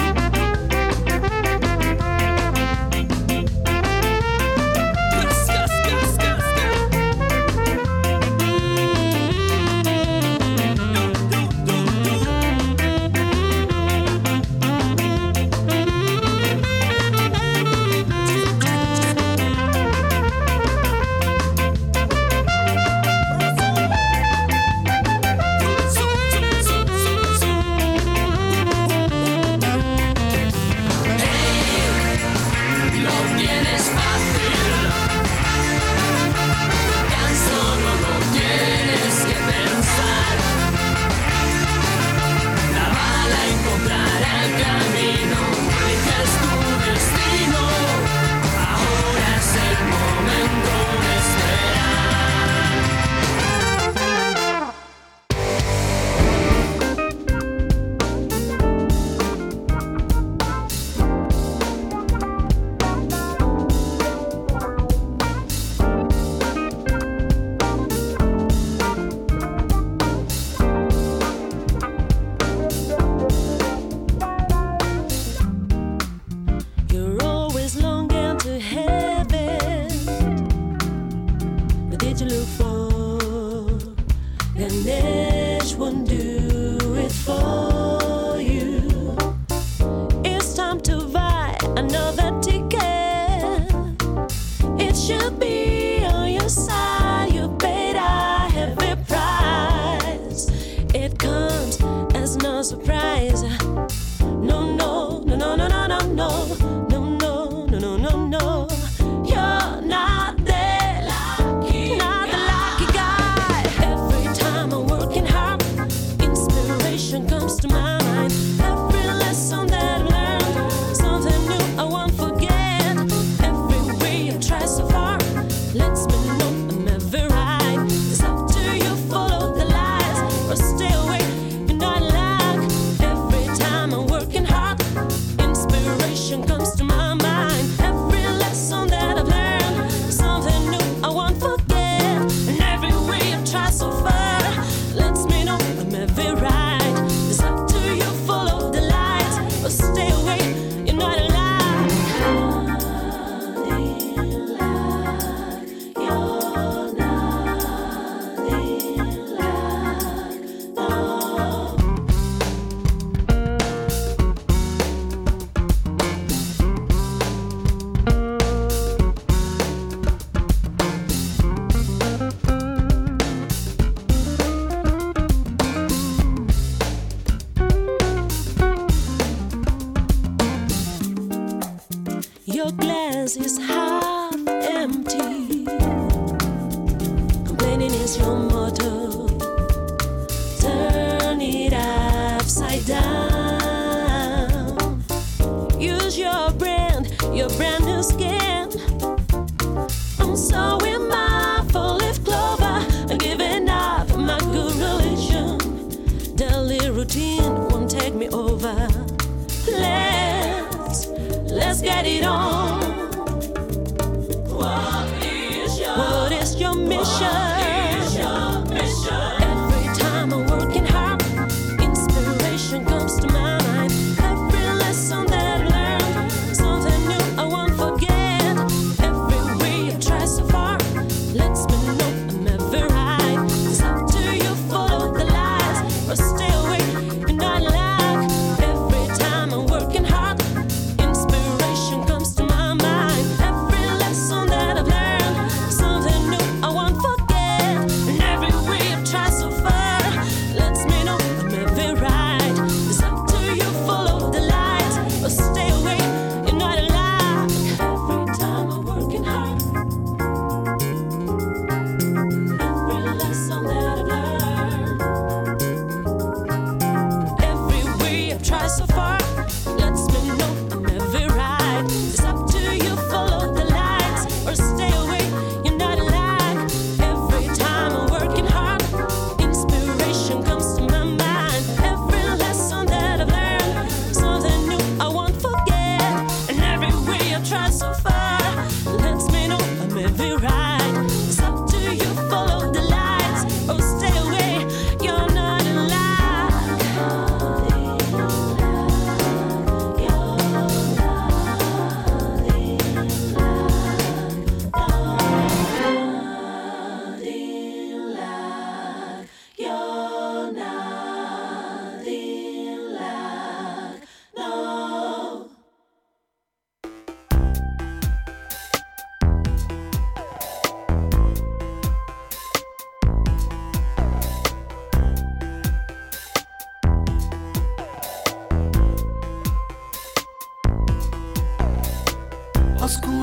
Discuss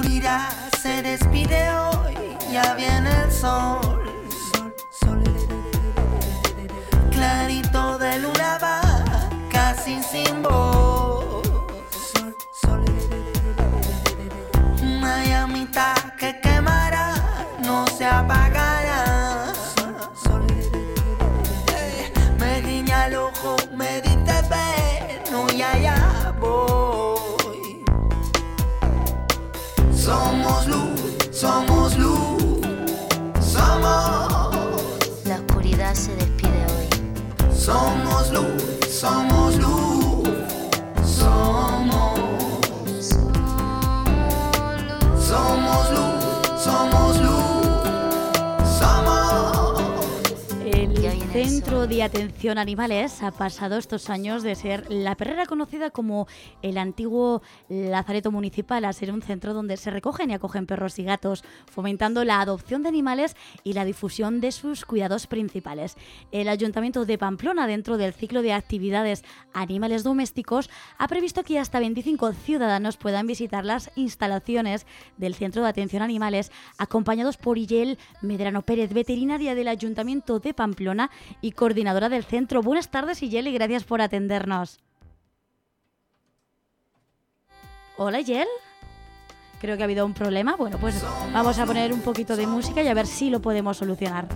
oscuridad se despide hoy, ya viene el sol. Clarito de luna va, casi sin voz. Una llamita que quemará, no se apagará. Eh, me guiña el ojo, me dice ven, no, ya ya voy. Somos luz, somos luz, somos. La oscuridad se despide hoy. Somos luz, somos luz, somos. Somos luz, somos luz, somos. El Centro de Atención a Animales ha pasado estos años de ser la perrera conocida como el antiguo Lazareto Municipal a ser un centro donde se recogen y acogen perros y gatos, fomentando la adopción de animales y la difusión de sus cuidados principales. El Ayuntamiento de Pamplona, dentro del ciclo de actividades Animales Domésticos, ha previsto que hasta veinticinco ciudadanos puedan visitar las instalaciones del Centro de Atención a Animales, acompañados por Iyel Medrano Pérez, veterinaria del Ayuntamiento de Pamplona y coordinadora del centro. Buenas tardes, Iyel, y gracias por atendernos. Hola, Iyel. Creo que ha habido un problema. Bueno, pues vamos a poner un poquito de música y a ver si lo podemos solucionar.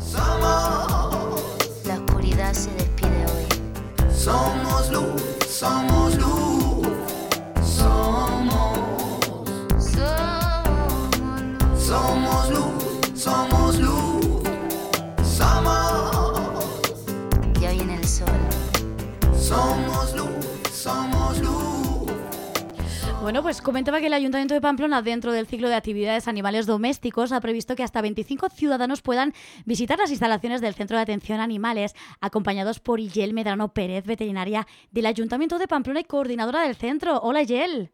La oscuridad se despide hoy. Somos luz, somos luz, somos. Somos luz, somos luz, somos. Ya viene el sol. Somos luz, somos luz. Bueno, pues comentaba que el Ayuntamiento de Pamplona, dentro del ciclo de actividades Animales Domésticos, ha previsto que hasta veinticinco ciudadanos puedan visitar las instalaciones del Centro de Atención a Animales, acompañados por Iyel Medrano Pérez, veterinaria del Ayuntamiento de Pamplona y coordinadora del centro. Hola, Iyel.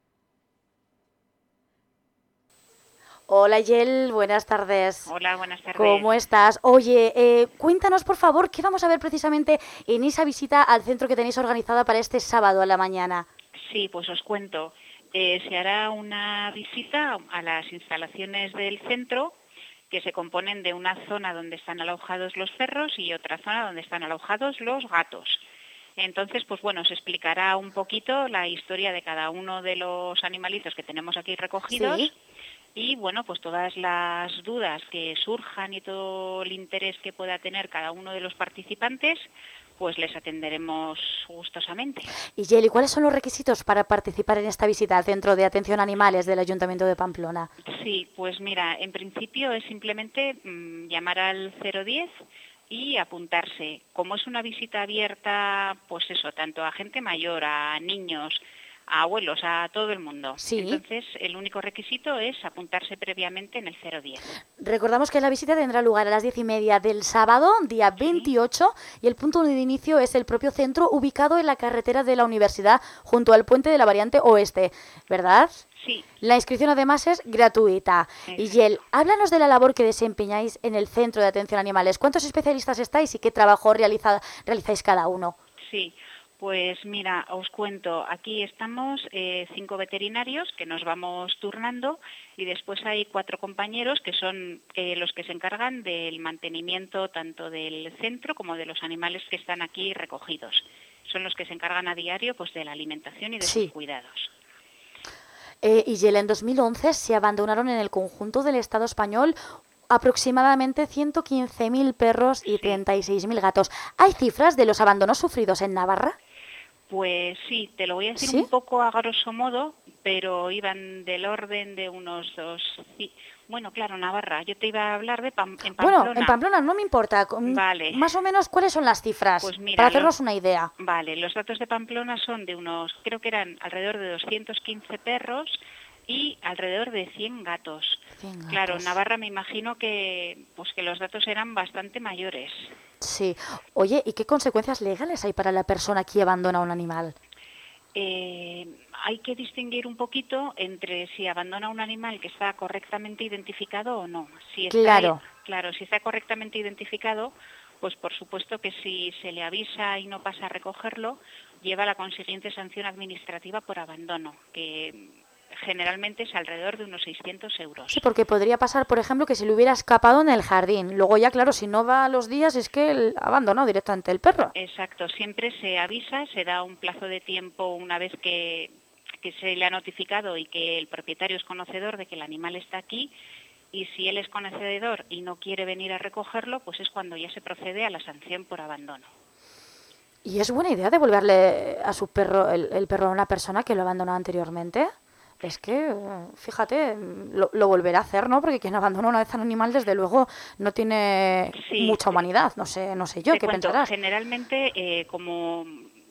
Hola, Iyel, buenas tardes. Hola, buenas tardes. ¿Cómo estás? Oye, eh, cuéntanos, por favor, qué vamos a ver precisamente en esa visita al centro que tenéis organizada para este sábado a la mañana. Sí, pues os cuento. Eh, se hará una visita a las instalaciones del centro, que se componen de una zona donde están alojados los perros y otra zona donde están alojados los gatos. Entonces, pues bueno, se explicará un poquito la historia de cada uno de los animalitos que tenemos aquí recogidos. Sí. Y bueno, pues todas las dudas que surjan y todo el interés que pueda tener cada uno de los participantes, pues les atenderemos gustosamente. Y Yeli, ¿cuáles son los requisitos para participar en esta visita al Centro de Atención a Animales del Ayuntamiento de Pamplona? Sí, pues mira, en principio es simplemente mmm, llamar al cero diez y apuntarse. Como es una visita abierta, pues eso, tanto a gente mayor, a niños, a abuelos, a todo el mundo. Sí. Entonces, el único requisito es apuntarse previamente en el cero diez. Recordamos que la visita tendrá lugar a las diez y media del sábado, día veintiocho, y el punto de inicio es el propio centro, ubicado en la carretera de la Universidad, junto al puente de la variante oeste, ¿verdad? Sí. La inscripción además es gratuita. Y Yel, háblanos de la labor que desempeñáis en el Centro de Atención a Animales. ¿Cuántos especialistas estáis y qué trabajo realiza, realizáis cada uno? Sí. Pues mira, os cuento, aquí estamos eh, cinco veterinarios que nos vamos turnando y después hay cuatro compañeros que son eh, los que se encargan del mantenimiento tanto del centro como de los animales que están aquí recogidos. Son los que se encargan a diario pues de la alimentación y de Sí. sus cuidados. Eh, y Yel, en dos mil once se abandonaron en el conjunto del Estado español aproximadamente ciento quince mil perros y treinta y seis mil gatos. ¿Hay cifras de los abandonos sufridos en Navarra? Pues sí, te lo voy a decir ¿Sí? un poco a grosso modo, pero iban del orden de unos dos... sí. Bueno, claro, Navarra. Yo te iba a hablar de Pam- en Pamplona. Bueno, en Pamplona no me importa. Con- Vale. Más o menos, ¿cuáles son las cifras? Pues mira, para hacernos los- una idea. Vale, los datos de Pamplona son de unos, creo que eran alrededor de doscientos quince perros y alrededor de cien gatos. cien gatos. Claro, Navarra me imagino que pues que los datos eran bastante mayores. Sí. Oye, ¿y qué consecuencias legales hay para la persona que abandona un animal? Eh, hay que distinguir un poquito entre si abandona un animal que está correctamente identificado o no. Si está, Claro. Claro, si está correctamente identificado, pues por supuesto que si se le avisa y no pasa a recogerlo, lleva la consiguiente sanción administrativa por abandono, que generalmente es alrededor de unos seiscientos euros. Sí, porque podría pasar, por ejemplo, que si le hubiera escapado en el jardín. Luego ya, claro, si no va a los días es que él ha abandonado directamente el perro. Exacto, siempre se avisa, se da un plazo de tiempo una vez que, que se le ha notificado y que el propietario es conocedor de que el animal está aquí, y si él es conocedor y no quiere venir a recogerlo, pues es cuando ya se procede a la sanción por abandono. ¿Y es buena idea devolverle a su perro el, el perro a una persona que lo abandonó anteriormente? Es que, fíjate, lo, lo volverá a hacer, ¿no? Porque quien abandona una vez a un animal, desde luego, no tiene Sí. mucha humanidad. No sé, no sé yo, Te ¿qué cuento, pensarás? generalmente, eh, como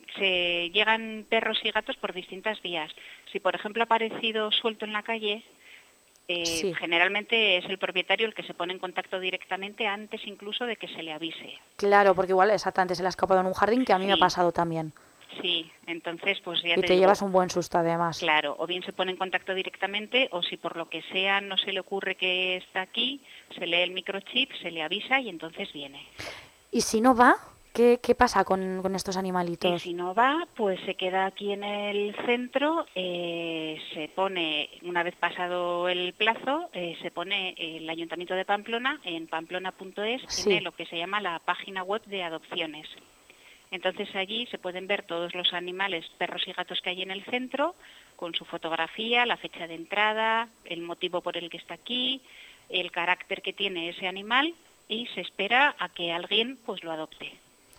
se llegan perros y gatos por distintas vías. Si, por ejemplo, ha aparecido suelto en la calle, eh, Sí. generalmente es el propietario el que se pone en contacto directamente antes incluso de que se le avise. Claro, porque igual exactamente se le ha escapado en un jardín, que a mí me ha Sí. pasado también. Sí, entonces pues ya Y te, te digo, llevas un buen susto además. claro, o bien se pone en contacto directamente, o si por lo que sea no se le ocurre que está aquí, se lee el microchip, se le avisa y entonces viene. ¿Y si no va? ¿Qué, qué pasa con, con estos Y animalitos? si no va, pues se queda aquí en el centro, eh, se pone, una vez pasado el plazo, eh, se pone el Ayuntamiento de Pamplona, en pamplona punto es, Sí. tiene lo que se llama la página web de adopciones. Entonces allí se pueden ver todos los animales, perros y gatos que hay en el centro, con su fotografía, la fecha de entrada, el motivo por el que está aquí, el carácter que tiene ese animal, y se espera a que alguien pues lo adopte.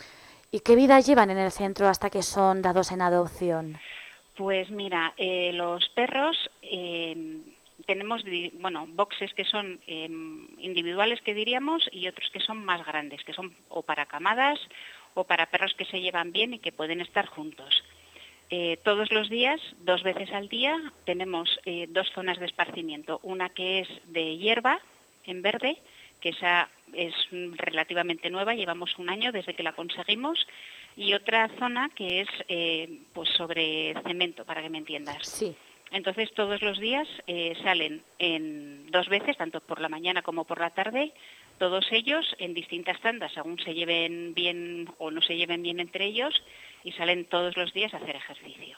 ¿Y qué vida llevan en el centro hasta que son dados en adopción? Pues mira, eh, los perros eh, tenemos di- bueno boxes que son eh, individuales, que diríamos, y otros que son más grandes, que son o para camadas o para perros que se llevan bien y que pueden estar juntos. Eh, todos los días, dos veces al día, tenemos eh, dos zonas de esparcimiento. Una que es de hierba en verde, que esa es mm, relativamente nueva, llevamos un año desde que la conseguimos, y otra zona que es eh, pues sobre cemento, para que me entiendas. Sí. Entonces todos los días eh, salen en dos veces, tanto por la mañana como por la tarde, todos ellos en distintas tandas, según se lleven bien o no se lleven bien entre ellos, y salen todos los días a hacer ejercicio.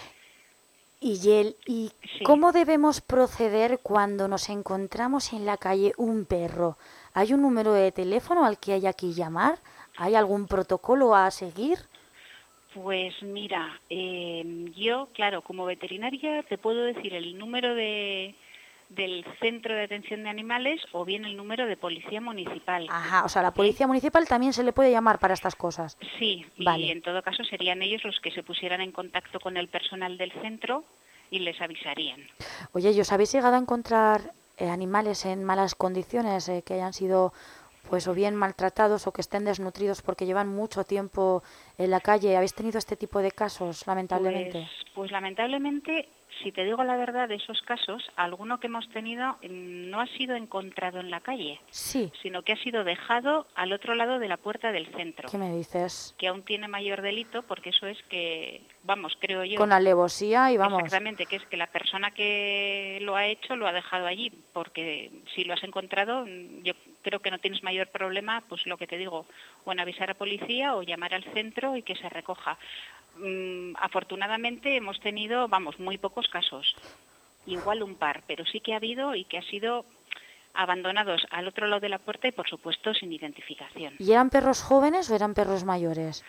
Y, Yel, ¿y Sí. cómo debemos proceder cuando nos encontramos en la calle un perro? ¿Hay un número de teléfono al que haya que llamar? ¿Hay algún protocolo a seguir? Pues mira, eh, yo, claro, como veterinaria te puedo decir el número de, del Centro de Atención de Animales o bien el número de Policía Municipal. Ajá, o sea, la policía municipal también se le puede llamar para estas cosas. Sí, Vale. y en todo caso serían ellos los que se pusieran en contacto con el personal del centro y les avisarían. Oye, ¿y os habéis llegado a encontrar eh, animales en malas condiciones, eh, que hayan sido pues o bien maltratados o que estén desnutridos porque llevan mucho tiempo en la calle? ¿Habéis tenido este tipo de casos, lamentablemente? Pues, pues lamentablemente, si te digo la verdad, de esos casos, alguno que hemos tenido mm, no ha sido encontrado en la calle, Sí. sino que ha sido dejado al otro lado de la puerta del centro, ¿Qué me dices? que aún tiene mayor delito, porque eso es que, vamos, creo yo. Con alevosía y vamos. Exactamente, que es que la persona que lo ha hecho lo ha dejado allí, porque si lo has encontrado, mm, yo creo que no tienes mayor problema, pues lo que te digo, o en avisar a policía o llamar al centro y que se recoja. Mm, afortunadamente hemos tenido, vamos, muy pocos casos, igual un par, pero sí que ha habido y que ha sido abandonados al otro lado de la puerta y por supuesto sin identificación. ¿Y eran perros jóvenes o eran perros mayores?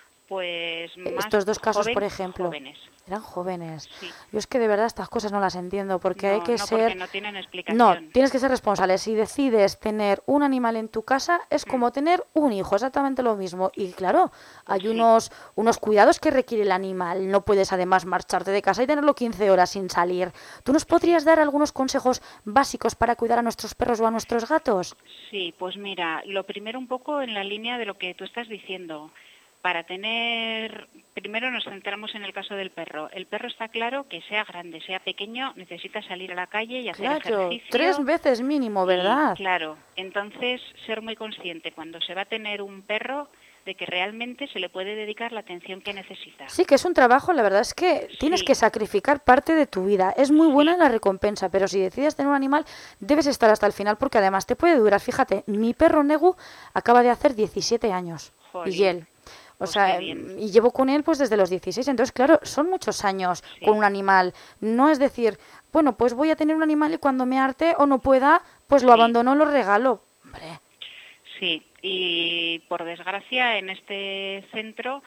Pues más Estos dos casos, joven- por ejemplo. jóvenes. Eran jóvenes. Sí. Yo es que de verdad estas cosas no las entiendo, porque hay No, que no, ser... porque no tienen explicación. No, tienes que ser responsable. Si decides tener un animal en tu casa, es Mm. como tener un hijo, exactamente lo mismo. Y claro, hay sí. unos, unos cuidados que requiere el animal. No puedes además marcharte de casa y tenerlo quince horas sin salir. ¿Tú nos podrías dar algunos consejos básicos para cuidar a nuestros perros o a nuestros gatos? Sí, pues mira, lo primero un poco en la línea de lo que tú estás diciendo. Para tener, primero nos centramos en el caso del perro. El perro está claro que sea grande, sea pequeño, necesita salir a la calle y hacer Claro, ejercicio. tres veces mínimo, ¿verdad? Y, claro, entonces ser muy consciente cuando se va a tener un perro de que realmente se le puede dedicar la atención que necesita. Sí, que es un trabajo, la verdad es que tienes que sacrificar parte de tu vida. Es muy buena la recompensa, pero si decides tener un animal, debes estar hasta el final porque además te puede durar. Fíjate, mi perro Negu acaba de hacer diecisiete años. Jolín. Y él. O Pues sea, qué bien. y llevo con él pues desde los dieciséis. Entonces, claro, son muchos años con un animal. No es decir, bueno, pues voy a tener un animal y cuando me harte o no pueda, pues lo Sí. abandono, lo regalo. Hombre. Sí, y por desgracia en este centro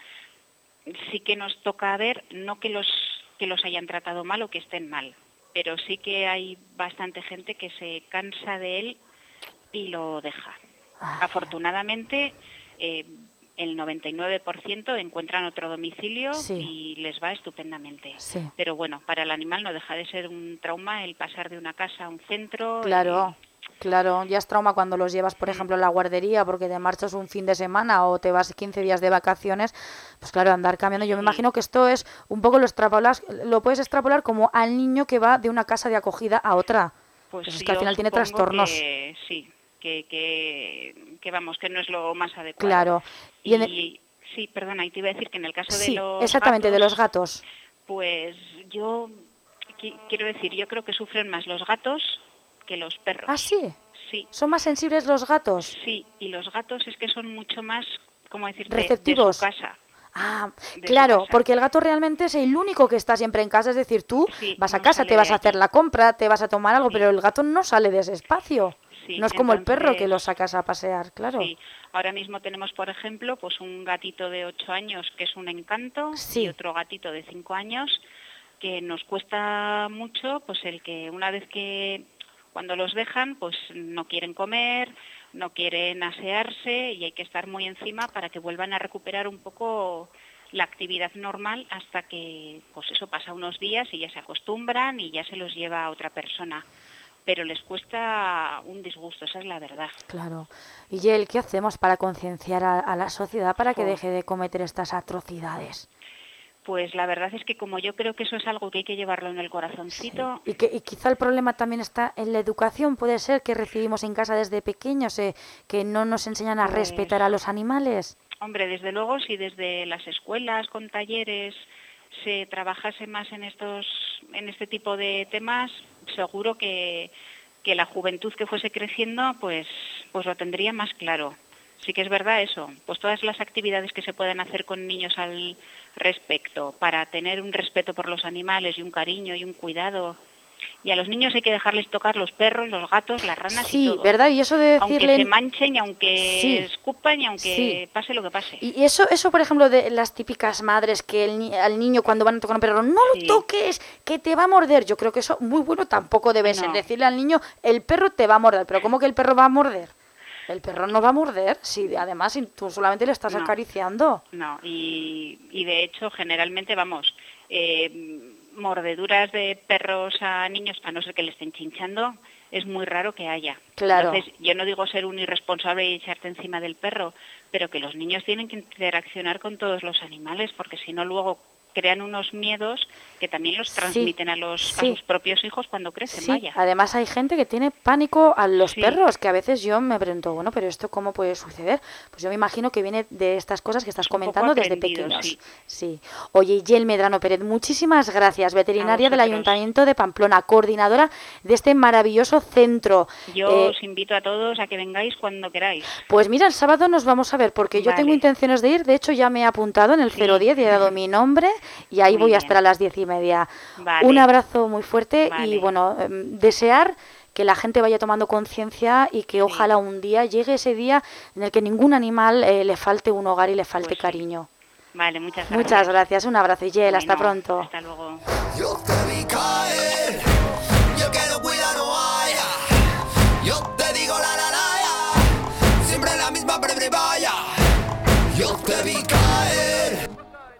sí que nos toca ver, no que los que los hayan tratado mal o que estén mal, pero sí que hay bastante gente que se cansa de él y lo deja. Afortunadamente, eh, el noventa y nueve por ciento encuentran otro domicilio Sí. y les va estupendamente. Sí. Pero bueno, para el animal no deja de ser un trauma el pasar de una casa a un centro. Claro, claro, ya es trauma cuando los llevas, por ejemplo, a la guardería porque te marchas un fin de semana o te vas quince días de vacaciones, pues claro, andar cambiando. Yo me imagino que esto es un poco lo extrapolas, lo puedes extrapolar como al niño que va de una casa de acogida a otra. Pues Pues es sí, que al yo final tiene supongo trastornos. que sí, que, que, que vamos, que no es lo más adecuado. Claro. Y, Y en el- sí, perdona, y te iba a decir que en el caso Sí, de los exactamente, de gatos, los gatos. pues yo qui- quiero decir, yo creo que sufren más los gatos que los perros. ¿Ah, sí? Sí. ¿Son más sensibles los gatos? Sí, y los gatos es que son mucho más, ¿cómo decirte?, Receptivos. de su casa. Ah, de su claro, casa. porque el gato realmente es el único que está siempre en casa, es decir, tú Sí, vas a no casa, sale te vas de a hacer allí. la compra, te vas a tomar algo, pero el gato no sale de ese espacio. Sí, No es como el perro que entonces- lo sacas a pasear, claro. Sí, ahora mismo tenemos, por ejemplo, pues un gatito de ocho años que es un encanto Sí. y otro gatito de cinco años que nos cuesta mucho, pues el que una vez que cuando los dejan, pues no quieren comer, no quieren asearse y hay que estar muy encima para que vuelvan a recuperar un poco la actividad normal hasta que, pues eso, pasa unos días y ya se acostumbran y ya se los lleva a otra persona. Pero les cuesta un disgusto, esa es la verdad. Claro. Y Yel, ¿qué hacemos para concienciar a, a la sociedad para que Jo. deje de cometer estas atrocidades? Pues la verdad es que como yo creo que eso es algo que hay que llevarlo en el corazoncito, Y, que, y quizá el problema también está en la educación, puede ser que recibimos en casa desde pequeños, eh, que no nos enseñan a Pues- respetar a los animales. hombre, desde luego si desde las escuelas con talleres se trabajase más en estos en este tipo de temas, seguro que, que la juventud que fuese creciendo pues pues lo tendría más claro. Sí que es verdad eso, pues todas las actividades que se pueden hacer con niños al respecto para tener un respeto por los animales y un cariño y un cuidado. Y a los niños hay que dejarles tocar los perros, los gatos, las ranas y Sí, todo. ¿verdad? Y eso de Aunque decirle... se manchen y aunque Sí. escupan y aunque Sí. pase lo que pase. Y eso, eso, por ejemplo, de las típicas madres que el ni- al niño cuando van a tocar un perro, no lo Sí. toques, que te va a morder. Yo creo que eso muy bueno tampoco debe ser. No. Decirle al niño, el perro te va a morder. Pero ¿cómo que el perro va a morder? El perro no va a morder, si además si tú solamente le estás No. acariciando. No, y, y de hecho generalmente, vamos, eh, mordeduras de perros a niños, a no ser que le estén chinchando, es muy raro que haya. Claro. Entonces, yo no digo ser un irresponsable y echarte encima del perro, pero que los niños tienen que interaccionar con todos los animales, porque si no luego crean unos miedos que también los transmiten a los a sí. sus propios hijos cuando crecen, Sí, vaya. además hay gente que tiene pánico a los Sí. perros, que a veces yo me pregunto, bueno, pero ¿esto cómo puede suceder? Pues yo me imagino que viene de estas cosas que estás poco comentando desde aprendido, pequeños. sí. Sí. Oye, Yel Medrano Pérez, muchísimas gracias, veterinaria del vosotros. Ayuntamiento de Pamplona, coordinadora de este maravilloso centro. Yo Eh, os invito a todos a que vengáis cuando queráis. Pues mira, el sábado nos vamos a ver, porque yo tengo Vale. intenciones de ir, de hecho ya me he apuntado en el cero diez y he dado mi nombre y ahí Muy voy a bien. estar a las diez y media. Vale. Un abrazo muy fuerte y Vale. bueno, em, desear que la gente vaya tomando conciencia y que ojalá un día llegue ese día en el que ningún animal eh, le falte un hogar y le falte cariño. Vale, muchas gracias. Muchas gracias, un abrazo y Yel, hasta Bueno, pronto. Hasta luego. Yo te vi caer, yo que no cuida no haya. Yo te digo la la la ya, siempre la misma prebrevaya. Yo te vi caer.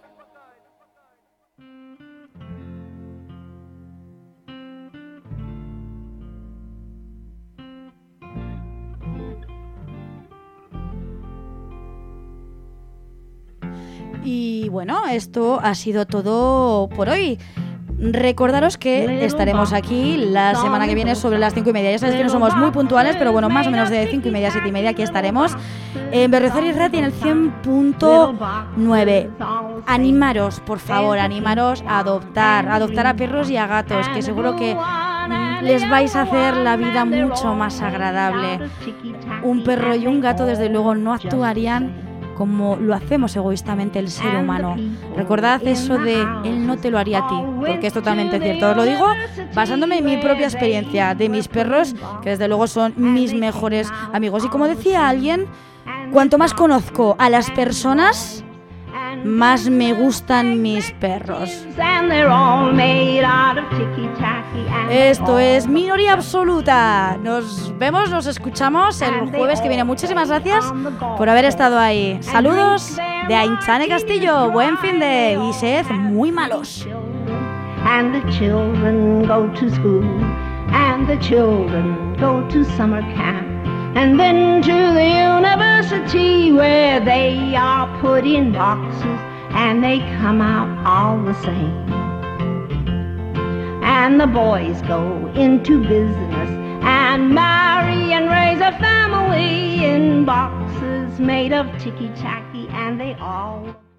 Y bueno, esto ha sido todo por hoy. Recordaros que estaremos aquí la semana que viene sobre las cinco y media. Ya sabéis que no somos muy puntuales, pero bueno, más o menos de cinco y media a siete y media aquí estaremos en Berriozar y Ratia en el cien punto nueve. Animaros, por favor, animaros a adoptar, a adoptar a perros y a gatos, que seguro que mm, les vais a hacer la vida mucho más agradable. Un perro y un gato, desde luego, no actuarían como lo hacemos egoístamente el ser humano. Recordad eso de él no te lo haría a ti, porque es totalmente cierto. Os lo digo basándome en mi propia experiencia de mis perros, que desde luego son mis mejores amigos. Y como decía alguien, cuanto más conozco a las personas, más me gustan mis perros. Esto es Minoría Absoluta. Nos vemos, nos escuchamos el jueves que viene. Muchísimas gracias por haber estado ahí. Saludos de Aintzane Castillo. Buen fin de y sed muy malos. And the children go to school, and the children go to summer camp, and then to the university where they are put in boxes and they come out all the same. And the boys go into business and marry and raise a family in boxes made of ticky-tacky, and they all